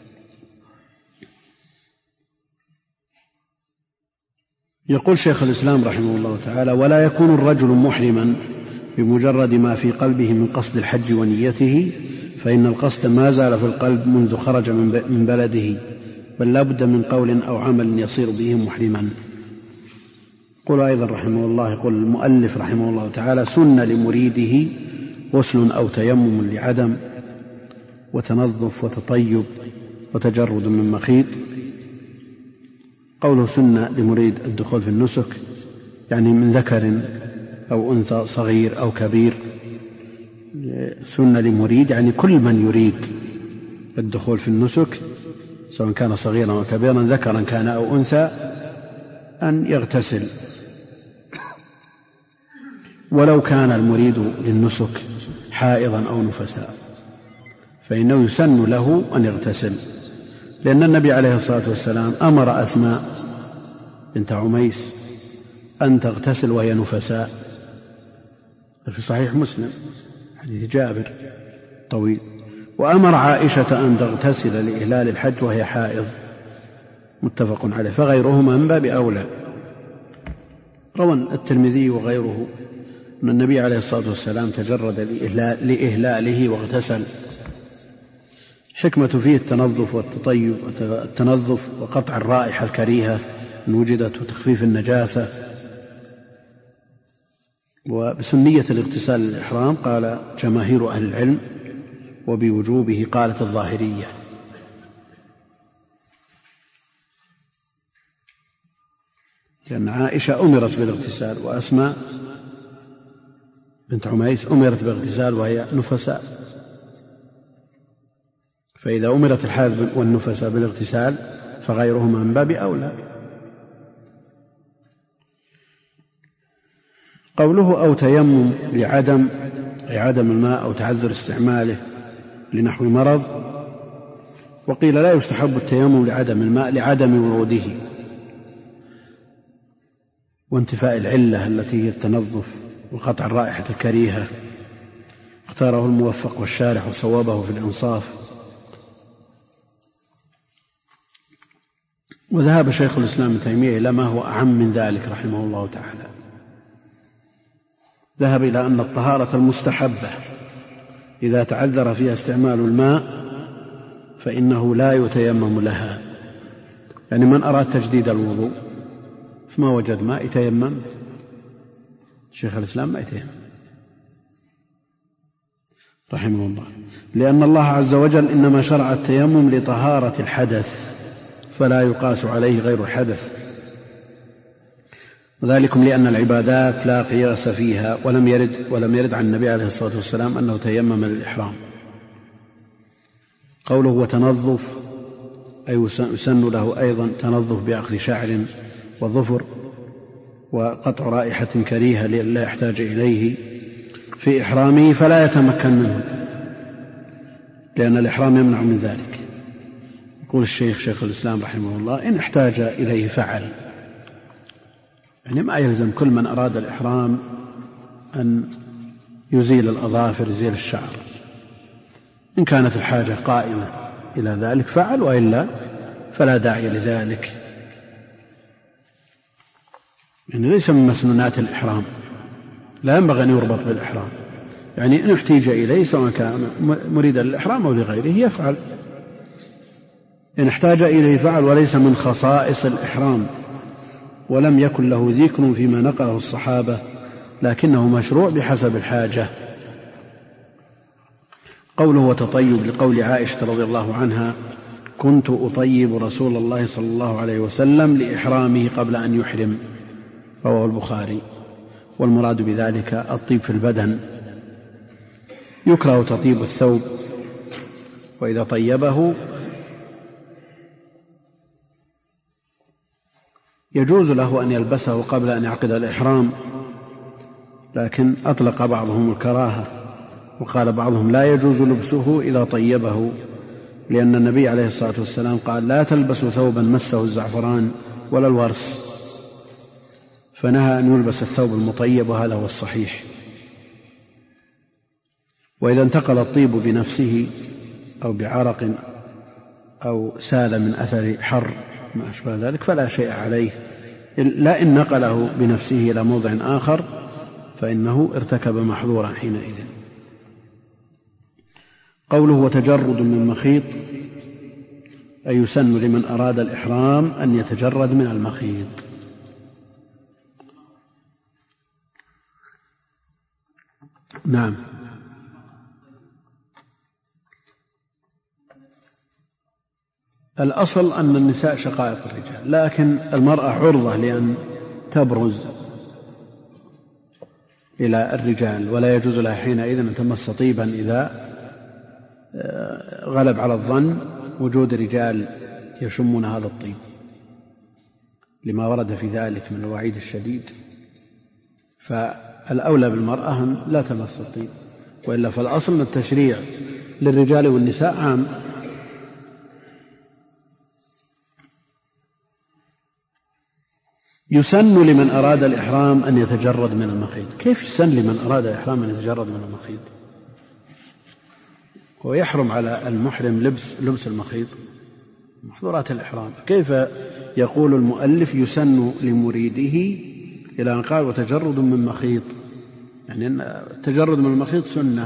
يقول شيخ الإسلام رحمه الله تعالى: ولا يكون الرجل محرما بمجرد ما في قلبه من قصد الحج ونيته، فإن القصد ما زال في القلب منذ خرج من بلده، بل لا بد من قول أو عمل يصير به محرما. يقول أيضا رحمه الله، يقول المؤلف رحمه الله تعالى: سن لمريده غسل أو تيمم لعدم، وتنظف وتطيب وتجرد من مخيط. قوله سن لمريد الدخول في النسك يعني من ذكر أو أنثى صغير أو كبير. سن لمريد يعني كل من يريد الدخول في النسك سواء كان صغيرا أو كبيرا ذكرا كان أو أنثى أن يغتسل، ولو كان المريد للنسك حائضا أو نفساء فإنه يسن له أن يغتسل، لأن النبي عليه الصلاة والسلام أمر أسماء بنت عميس أن تغتسل وهي نفساء في صحيح مسلم حديث جابر طويل، وأمر عائشة أن تغتسل لإهلال الحج وهي حائض، متفق عليه، فغيرهما من باب أولى. روى الترمذي وغيره أن النبي عليه الصلاة والسلام تجرد لإهلاله واغتسل. حكمة فيه التنظف والتطيب، التنظف وقطع الرائحة الكريهة إن وجدت وتخفيف النجاسة. وبسنية الاغتسال للإحرام قال جماهير أهل العلم، وبوجوبه قالت الظاهرية. لأن عائشة أمرت بالاغتسال وأسماء بنت عميس أمرت بالاغتسال وهي نفساء، فإذا أمرت الحائض والنفساء بالاغتسال فغيرهما من باب أولى. قوله أو تيمم لعدم أي عدم الماء أو تعذر استعماله لنحو مرض. وقيل لا يستحب التيمم لعدم الماء لعدم وروده وانتفاء العلة التي هي التنظف وقطع الرائحة الكريهة. اختاره الموفق والشارح وصوابه في الإنصاف. وذهب شيخ الإسلام ابن تيمية إلى ما هو أعم من ذلك رحمه الله تعالى، ذهب إلى أن الطهارة المستحبة إذا تعذر فيها استعمال الماء فإنه لا يتيمم لها. يعني من أراد تجديد الوضوء فما وجد ماء يتيمم، شيخ الإسلام ما يتيمم رحمه الله، لأن الله عز وجل إنما شرع التيمم لطهارة الحدث فلا يقاس عليه غير الحدث، وذلكم لأن العبادات لا قياس فيها، ولم يرد عن النبي عليه الصلاة والسلام أنه تيمم للإحرام. قوله وتنظف أي يسن له أيضا تنظف بأخذ شعر وظفر وقطع رائحة كريهة لا يحتاج إليه. في إحرامه فلا يتمكن منه، لأن الإحرام يمنع من ذلك. يقول الشيخ شيخ الإسلام رحمه الله: إن احتاج إليه فعل. يعني ما يلزم كل من أراد الإحرام أن يزيل الأظافر، يزيل الشعر. إن كانت الحاجة قائمة إلى ذلك فعل، وإلا فلا داعي لذلك. يعني ليس من مسنونات الإحرام، لا ينبغي أن يربط بالإحرام. يعني إن احتيج إليه سواء كان مريدا للإحرام أو لغيره يفعل. إن احتاج إليه فعل، وليس من خصائص الإحرام، ولم يكن له ذكر فيما نقله الصحابة، لكنه مشروع بحسب الحاجة. قوله وتطيب لقول عائشة رضي الله عنها: كنت أطيب رسول الله صلى الله عليه وسلم لإحرامه قبل أن يحرم، رواه البخاري. والمراد بذلك الطيب في البدن. يكره تطيب الثوب، وإذا طيبه يجوز له أن يلبسه قبل أن يعقد الإحرام، لكن أطلق بعضهم الكراهة، وقال بعضهم لا يجوز لبسه إذا طيبه، لأن النبي عليه الصلاة والسلام قال: لا تلبسوا ثوبا مسه الزعفران ولا الورس، فنهى أن يلبس الثوب المطيب، وهذا هو الصحيح. وإذا انتقل الطيب بنفسه أو بعرق أو سال من أثر حر ما أشبه ذلك فلا شيء عليه، لا إن نقله بنفسه إلى موضع آخر فإنه ارتكب محظورا حينئذ. قوله وتجرد من مخيط، أي يسن لمن أراد الإحرام أن يتجرد من المخيط. نعم. الأصل أن النساء شقائق الرجال، لكن المرأة عرضة لأن تبرز إلى الرجال، ولا يجوز لها حينئذ أن تمس طيبا إذا غلب على الظن وجود رجال يشمون هذا الطيب، لما ورد في ذلك من الوعيد الشديد. فالأولى بالمرأة أن لا تمس الطيب، وإلا فالأصل التشريع للرجال والنساء عام. يسن لمن أراد الإحرام أن يتجرد من المخيط. كيف يسن لمن أراد الإحرام أن يتجرد من المخيط؟ ويحرم على المحرم لبس المخيط، محظورات الإحرام. كيف يقول المؤلف يسن لمريده إلى أن قال وتجرد من مخيط؟ يعني التجرد من المخيط سنة.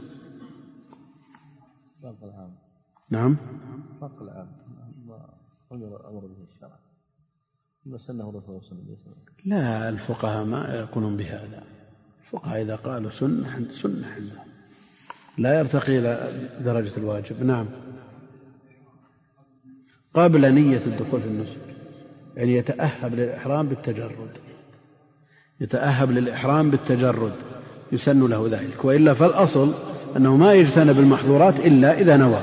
نعم. لا، الفقهاء ما يقولون بهذا. الفقهاء إذا قالوا سنة لا يرتقي إلى درجة الواجب. نعم. قبل نية الدخول في النسك، يعني يتأهب للإحرام بالتجرد، يسن له ذلك، وإلا فالأصل أنه ما يجتنب المحظورات إلا إذا نوى.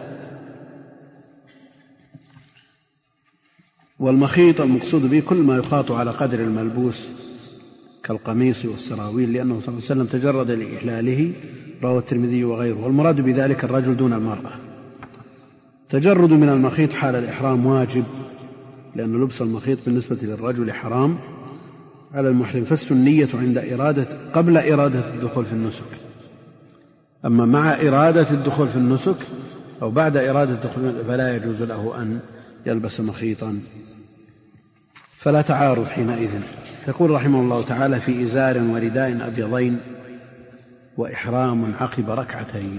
والمخيط المقصود به كل ما يخاط على قدر الملبوس كالقميص والسراويل، لأنه صلى الله عليه وسلم تجرد لإحلاله، رواه الترمذي وغيره. والمراد بذلك الرجل دون المرأة. تجرد من المخيط حال الإحرام واجب، لأن لبس المخيط بالنسبة للرجل حرام على المحرم، فالسنية قبل إرادة الدخول في النسك. أما مع إرادة الدخول في النسك أو بعد إرادة الدخول فلا يجوز له أن يلبس مخيطا، فلا تعارض حينئذ. يقول رحمه الله تعالى: في إزار ورداء أبيضين وإحرام عقب ركعتين.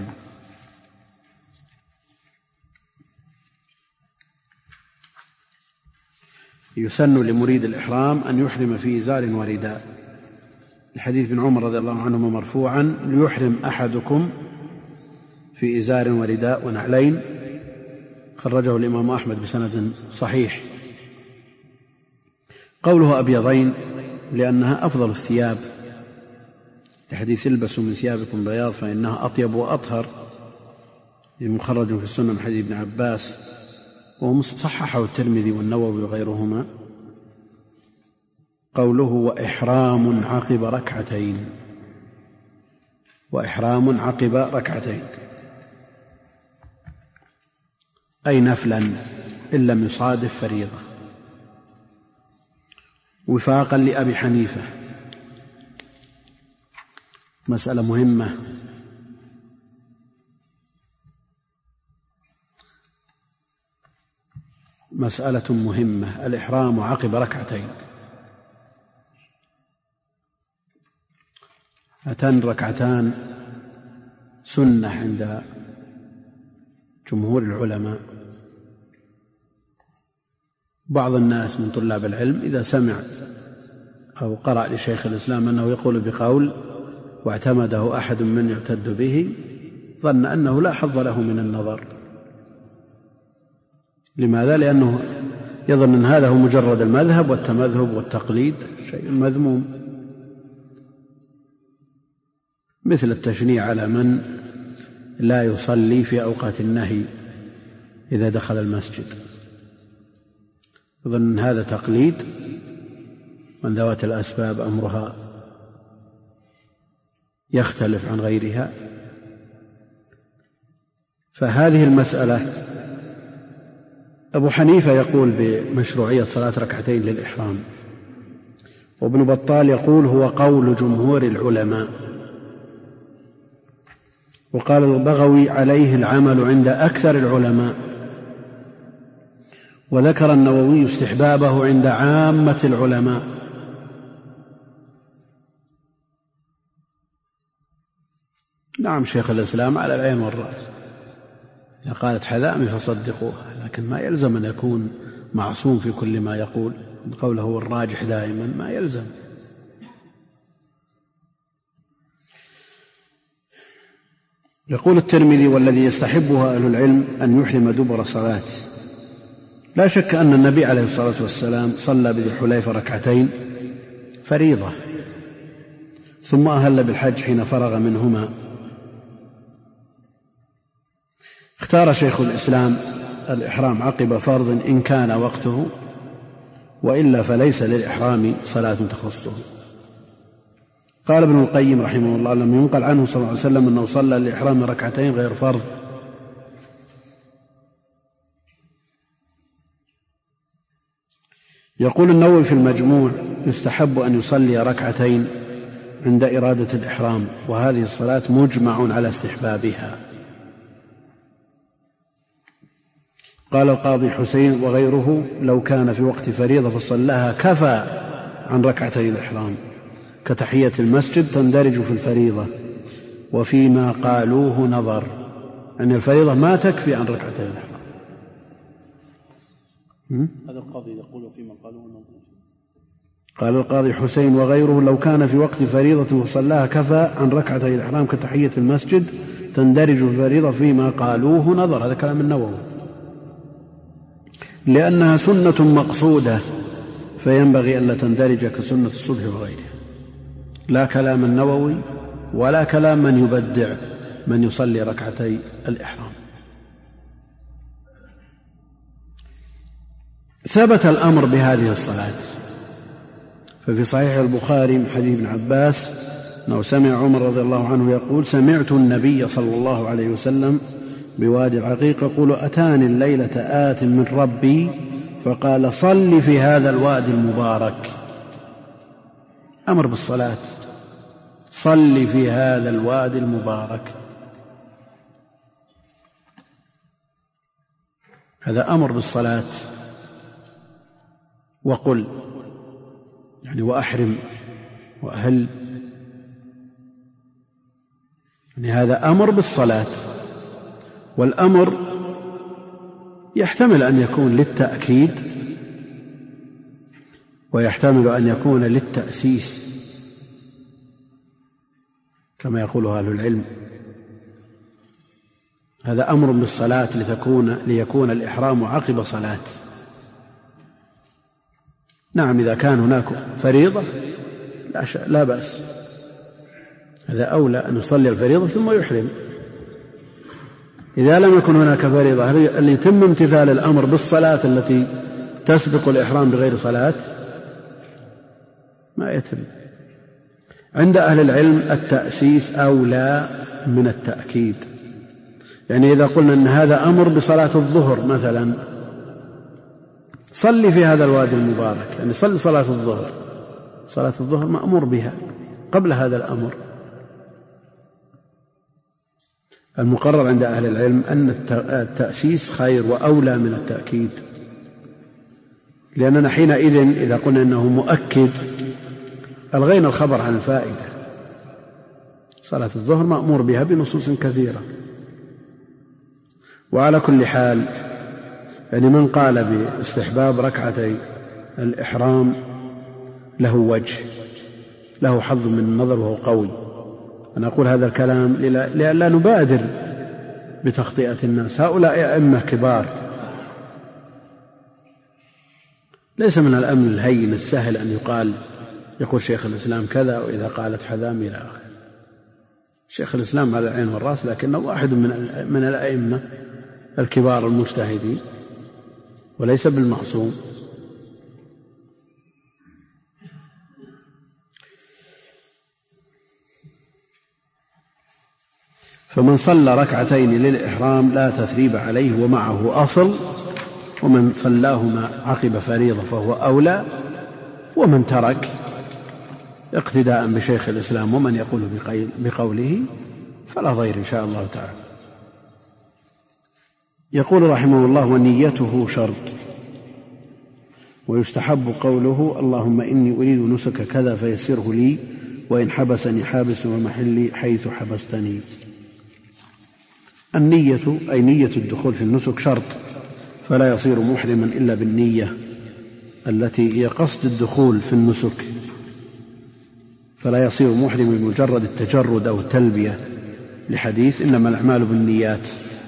يسن لمريد الإحرام أن يحرم في إزار ورداء، الحديث بن عمر رضي الله عنهما مرفوعا: ليحرم أحدكم في إزار ورداء ونعلين، خرجه الإمام أحمد بسند صحيح. قوله أبيضين لأنها أفضل الثياب، لحديث البسوا من ثيابكم بياض فإنها أطيب وأطهر، مخرج في السنة من حديث ابن عباس، ومصححه الترمذي والنووي وغيرهما. قوله وإحرام عقب ركعتين، وإحرام عقب ركعتين، أي نفلا إن لم يصادف فريضة، وفاقا لأبي حنيفة. مسألة مهمة، مسألة مهمة، الإحرام عقب ركعتين. هاتان ركعتان سنة عند جمهور العلماء. بعض الناس من طلاب العلم إذا سمع أو قرأ لشيخ الإسلام أنه يقول بقول واعتمده أحد من يعتد به ظن أنه لا حظ له من النظر. لماذا؟ لأنه يظن أن هذا هو مجرد المذهب والتمذهب والتقليد، شيء مذموم، مثل التشنيع على من لا يصلي في أوقات النهي إذا دخل المسجد، يظن أن هذا تقليد، من ذوات الأسباب أمرها يختلف عن غيرها. فهذه المسألة أبو حنيفة يقول بمشروعية صلاة ركعتين للإحرام، وابن بطال يقول هو قول جمهور العلماء، وقال البغوي عليه العمل عند أكثر العلماء، وذكر النووي استحبابه عند عامة العلماء. نعم شيخ الإسلام على العين والرأس، إذا قالت حذامي فصدقوها، لكن ما يلزم أن يكون معصوم في كل ما يقول، قوله هو الراجح دائما ما يلزم. يقول الترمذي والذي يستحبها أهل العلم أن يحرم دبر صلاة. لا شك أن النبي عليه الصلاة والسلام صلى بذي الحليفة ركعتين فريضة، ثم أهل بالحج حين فرغ منهما. اختار شيخ الإسلام الإحرام عقب فرض إن كان وقته، وإلا فليس للإحرام صلاة تخصه. قال ابن القيم رحمه الله لم ينقل عنه صلى الله عليه وسلم أنه صلى للإحرام ركعتين غير فرض. يقول النووي في المجموع يستحب أن يصلي ركعتين عند إرادة الإحرام، وهذه الصلاة مجمع على استحبابها. قال القاضي حسين وغيره لو كان في وقت فريضة فصلاها كفى عن ركعتي الإحرام، كتحية المسجد تندرج في الفريضة، وفيما قالوه نظر، أن الفريضة ما تكفي عن ركعتي الإحرام. هذا القاضي يقول فيما قالوه نظر. قال القاضي حسين وغيره لو كان في وقت فريضة فصلاها كفى عن ركعتي الإحرام كتحية المسجد تندرج في الفريضة، فيما قالوه نظر. هذا كلام النووي، لأنها سنة مقصودة فينبغي ألا تندرج كسنة الصبح وغيرها. لا كلام النووي ولا كلام من يبدع من يصلي ركعتي الإحرام. ثبت الأمر بهذه الصلاة، ففي صحيح البخاري من حديث ابن عباس أنه سمع عمر رضي الله عنه يقول سمعت النبي صلى الله عليه وسلم بوادي العقيق يقول أتاني الليلة آت من ربي فقال صل في هذا الوادي المبارك. أمر بالصلاة، صل في هذا الوادي المبارك، هذا أمر بالصلاة. وقل يعني وأحرم وأهل، يعني هذا أمر بالصلاة. والأمر يحتمل أن يكون للتأكيد ويحتمل أن يكون للتأسيس كما يقول أهل العلم. هذا أمر بالصلاة ليكون الإحرام عقب صلاة. نعم إذا كان هناك فريضة لا بأس، هذا أولى أن يصلي الفريضة ثم يحرم. إذا لم يكن هناك فريضة هل يتم امتثال الأمر بالصلاة التي تسبق الإحرام بغير صلاة؟ ما يتم. عند أهل العلم التأسيس أولى من التأكيد. يعني إذا قلنا أن هذا أمر بصلاة الظهر مثلا، صلي في هذا الوادي المبارك، يعني صلي صلاة الظهر، صلاة الظهر مأمور بها قبل هذا الأمر. المقرر عند أهل العلم أن التأسيس خير وأولى من التأكيد، لأننا حينئذ إذا قلنا أنه مؤكد ألغينا الخبر عن الفائدة. صلاة الظهر مأمور بها بنصوص كثيرة. وعلى كل حال يعني من قال باستحباب ركعتي الإحرام له وجه، له حظ من النظر وهو قوي. أنا أقول هذا الكلام لئلا نبادر بتخطئة الناس. هؤلاء أئمة كبار، ليس من الأمر الهين السهل أن يقول شيخ الإسلام كذا وإذا قالت حذام إلى آخره. شيخ الإسلام على العين والرأس، لكنه واحد من الأئمة الكبار المجتهدين وليس بالمعصوم. فمن صلى ركعتين للإحرام لا تثريب عليه ومعه أصل، ومن صلاهما عقب فريضة فهو أولى، ومن ترك اقتداء بشيخ الإسلام ومن يقول بقوله فلا ضير إن شاء الله تعالى. يقول رحمه الله: ونيته شرط، ويستحب قوله: اللهم إني أريد نسك كذا فيسره لي، وإن حبسني حابس ومحلي حيث حبستني. النية أي نية الدخول في النسك شرط، فلا يصير محرما إلا بالنية التي هي قصد الدخول في النسك، فلا يصير محرما بمجرد التجرد أو التلبية، لحديث إنما الأعمال بالنيات.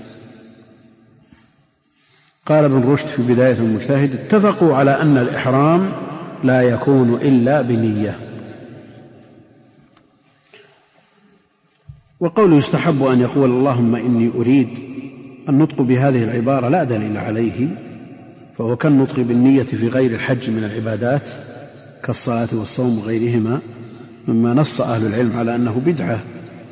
قال ابن رشد في بداية المجتهد: اتفقوا على أن الإحرام لا يكون إلا بنية. وقوله يستحب أن يقول اللهم إني أريد، النطق بهذه العبارة لا دليل عليه، فهو كالنطق بالنية في غير الحج من العبادات كالصلاة والصوم وغيرهما، مما نص أهل العلم على أنه بدعة.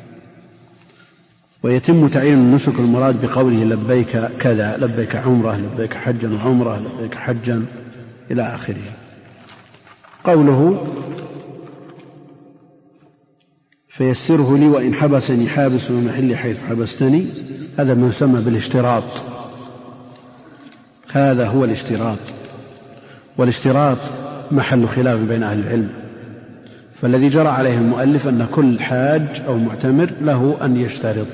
ويتم تعيين النسك المراد بقوله لبيك كذا، لبيك عمرة، لبيك حجا وعمرة، لبيك حجا إلى آخره. قوله فيسره لي وإن حبسني حابس ومحلي حيث حبستني، هذا ما يسمى بالاشتراط، هذا هو الاشتراط. والاشتراط محل خلاف بين أهل العلم، فالذي جرى عليه المؤلف أن كل حاج أو معتمر له أن يشترط.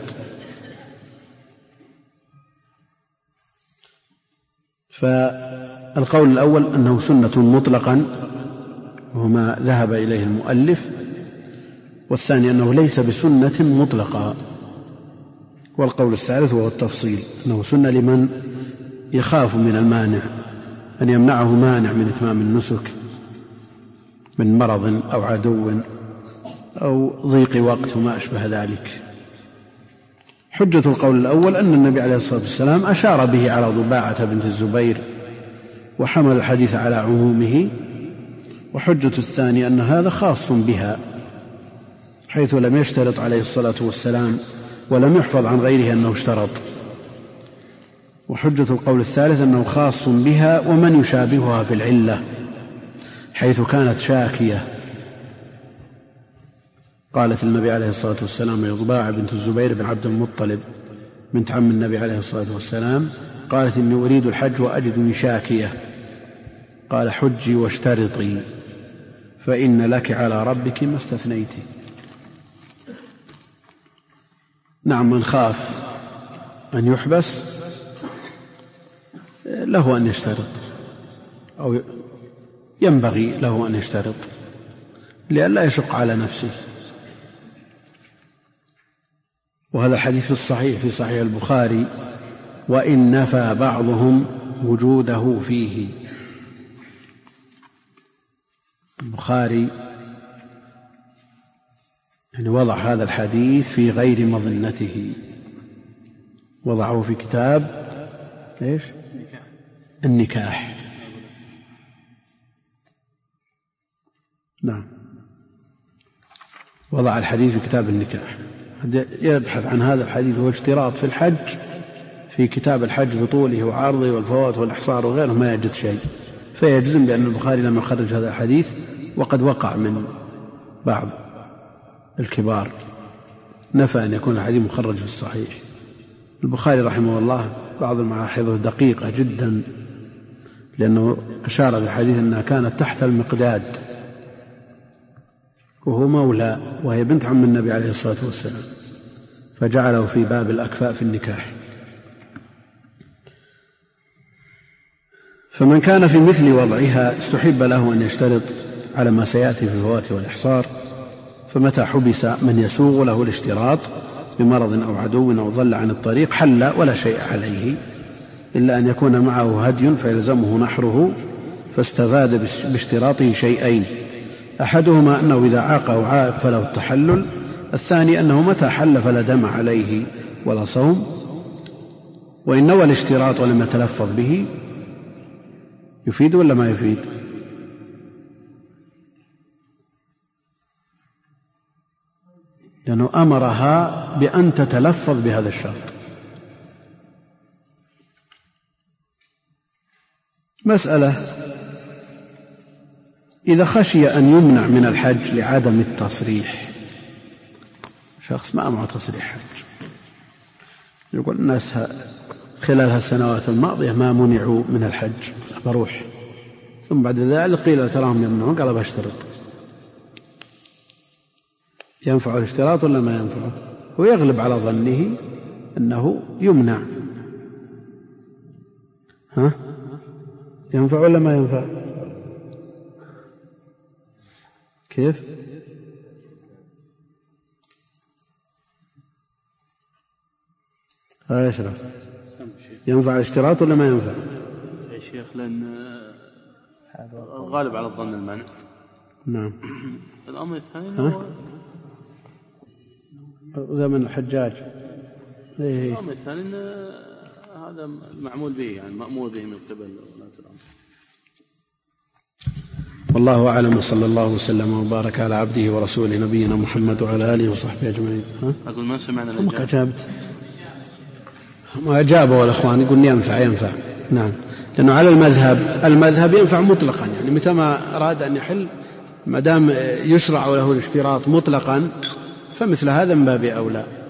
فالقول الأول أنه سنة مطلقا وهو ما ذهب إليه المؤلف، والثاني أنه ليس بسنة مطلقة. والقول الثالث وهو التفصيل، أنه سنة لمن يخاف من المانع، أن يمنعه مانع من إتمام النسك من مرض أو عدو أو ضيق وقت وما أشبه ذلك. حجة القول الأول أن النبي عليه الصلاة والسلام أشار به على ضباعة بنت الزبير وحمل الحديث على عمومه. وحجة الثاني أن هذا خاص بها، حيث لم يشترط عليه الصلاة والسلام ولم يحفظ عن غيره أنه اشترط. وحجة القول الثالث أنه خاص بها ومن يشابهها في العلة، حيث كانت شاكية. قالت النبي عليه الصلاة والسلام لضباعة بنت الزبير بن عبد المطلب بنت عم النبي عليه الصلاة والسلام، قالت إني أريد الحج وأجدني شاكية، قال حجي واشترطي فإن لك على ربك ما استثنيتي. نعم، من خاف أن يحبس له أن يشترط، أو ينبغي له أن يشترط لئلا يشق على نفسه. وهذا الحديث في الصحيح في صحيح البخاري: وإن نفى بعضهم وجوده فيه. البخاري يعني وضع هذا الحديث في غير مظنته، وضعه في كتاب إيش؟ النكاح. نعم. وضع الحديث في كتاب النكاح، يبحث عن هذا الحديث هو اشتراط في الحج في كتاب الحج بطوله وعرضه والفوات والإحصار وغيره ما يجد شيء، فيجزم بأن البخاري لم يخرج هذا الحديث. وقد وقع من بعض الكبار نفى أن يكون الحديث مخرج في الصحيح. البخاري رحمه الله بعض الملاحظ دقيقة جدا، لأنه أشار بالحديث أنها كانت تحت المقداد وهو مولى وهي بنت عم النبي عليه الصلاة والسلام، فجعله في باب الأكفاء في النكاح. فمن كان في مثل وضعها استحب له أن يشترط على ما سيأتي في الفوات والإحصار، فمتى حبس من يسوغ له الاشتراط بمرض أو عدو أو ضل عن الطريق حل ولا شيء عليه، إلا أن يكون معه هدي فيلزمه نحره، فاستفاد باشتراطه شيئين: أحدهما أنه إذا عاقه عائق فله التحلل، الثاني أنه متى حل فلا دم عليه ولا صوم. وإن نوى الاشتراط ولم يتلفظ به يفيد ولا ما يفيد؟ لأنه أمرها بأن تتلفظ بهذا الشرط. مسألة: إذا خشي أن يمنع من الحج لعدم التصريح، شخص ما معه تصريح حج، يقول الناس خلال هالسنوات الماضية ما منعوا من الحج بروح، ثم بعد ذلك قيل تراهم يمنعون، قال بشترط. ينفع الاشتراط ولا ما ينفع؟ ويغلب على ظنه أنه يمنع. ينفع ولا ما ينفع؟ كيف؟ يشرف. ينفع الاشتراط ولا ما ينفع؟ يا شيخ لأن غالب على الظن المنع. نعم. الأمر الثاني هو زمن الحجاج. الأمر الثاني أن هذا معمول به، يعني مأمور به من قبل ولاة الأمر. والله أعلم، صلى الله وسلم وبارك على عبده ورسوله نبينا محمد وعلى آله وصحبه أجمعين. أقول ما سمعنا الإجابة. ما أجابه الأخوان، يقول ينفع. نعم، لأنه على المذهب ينفع مطلقا، يعني متى ما أراد أن يحل ما دام يشرع له الاشتراط مطلقا فمثل هذا من باب أولى.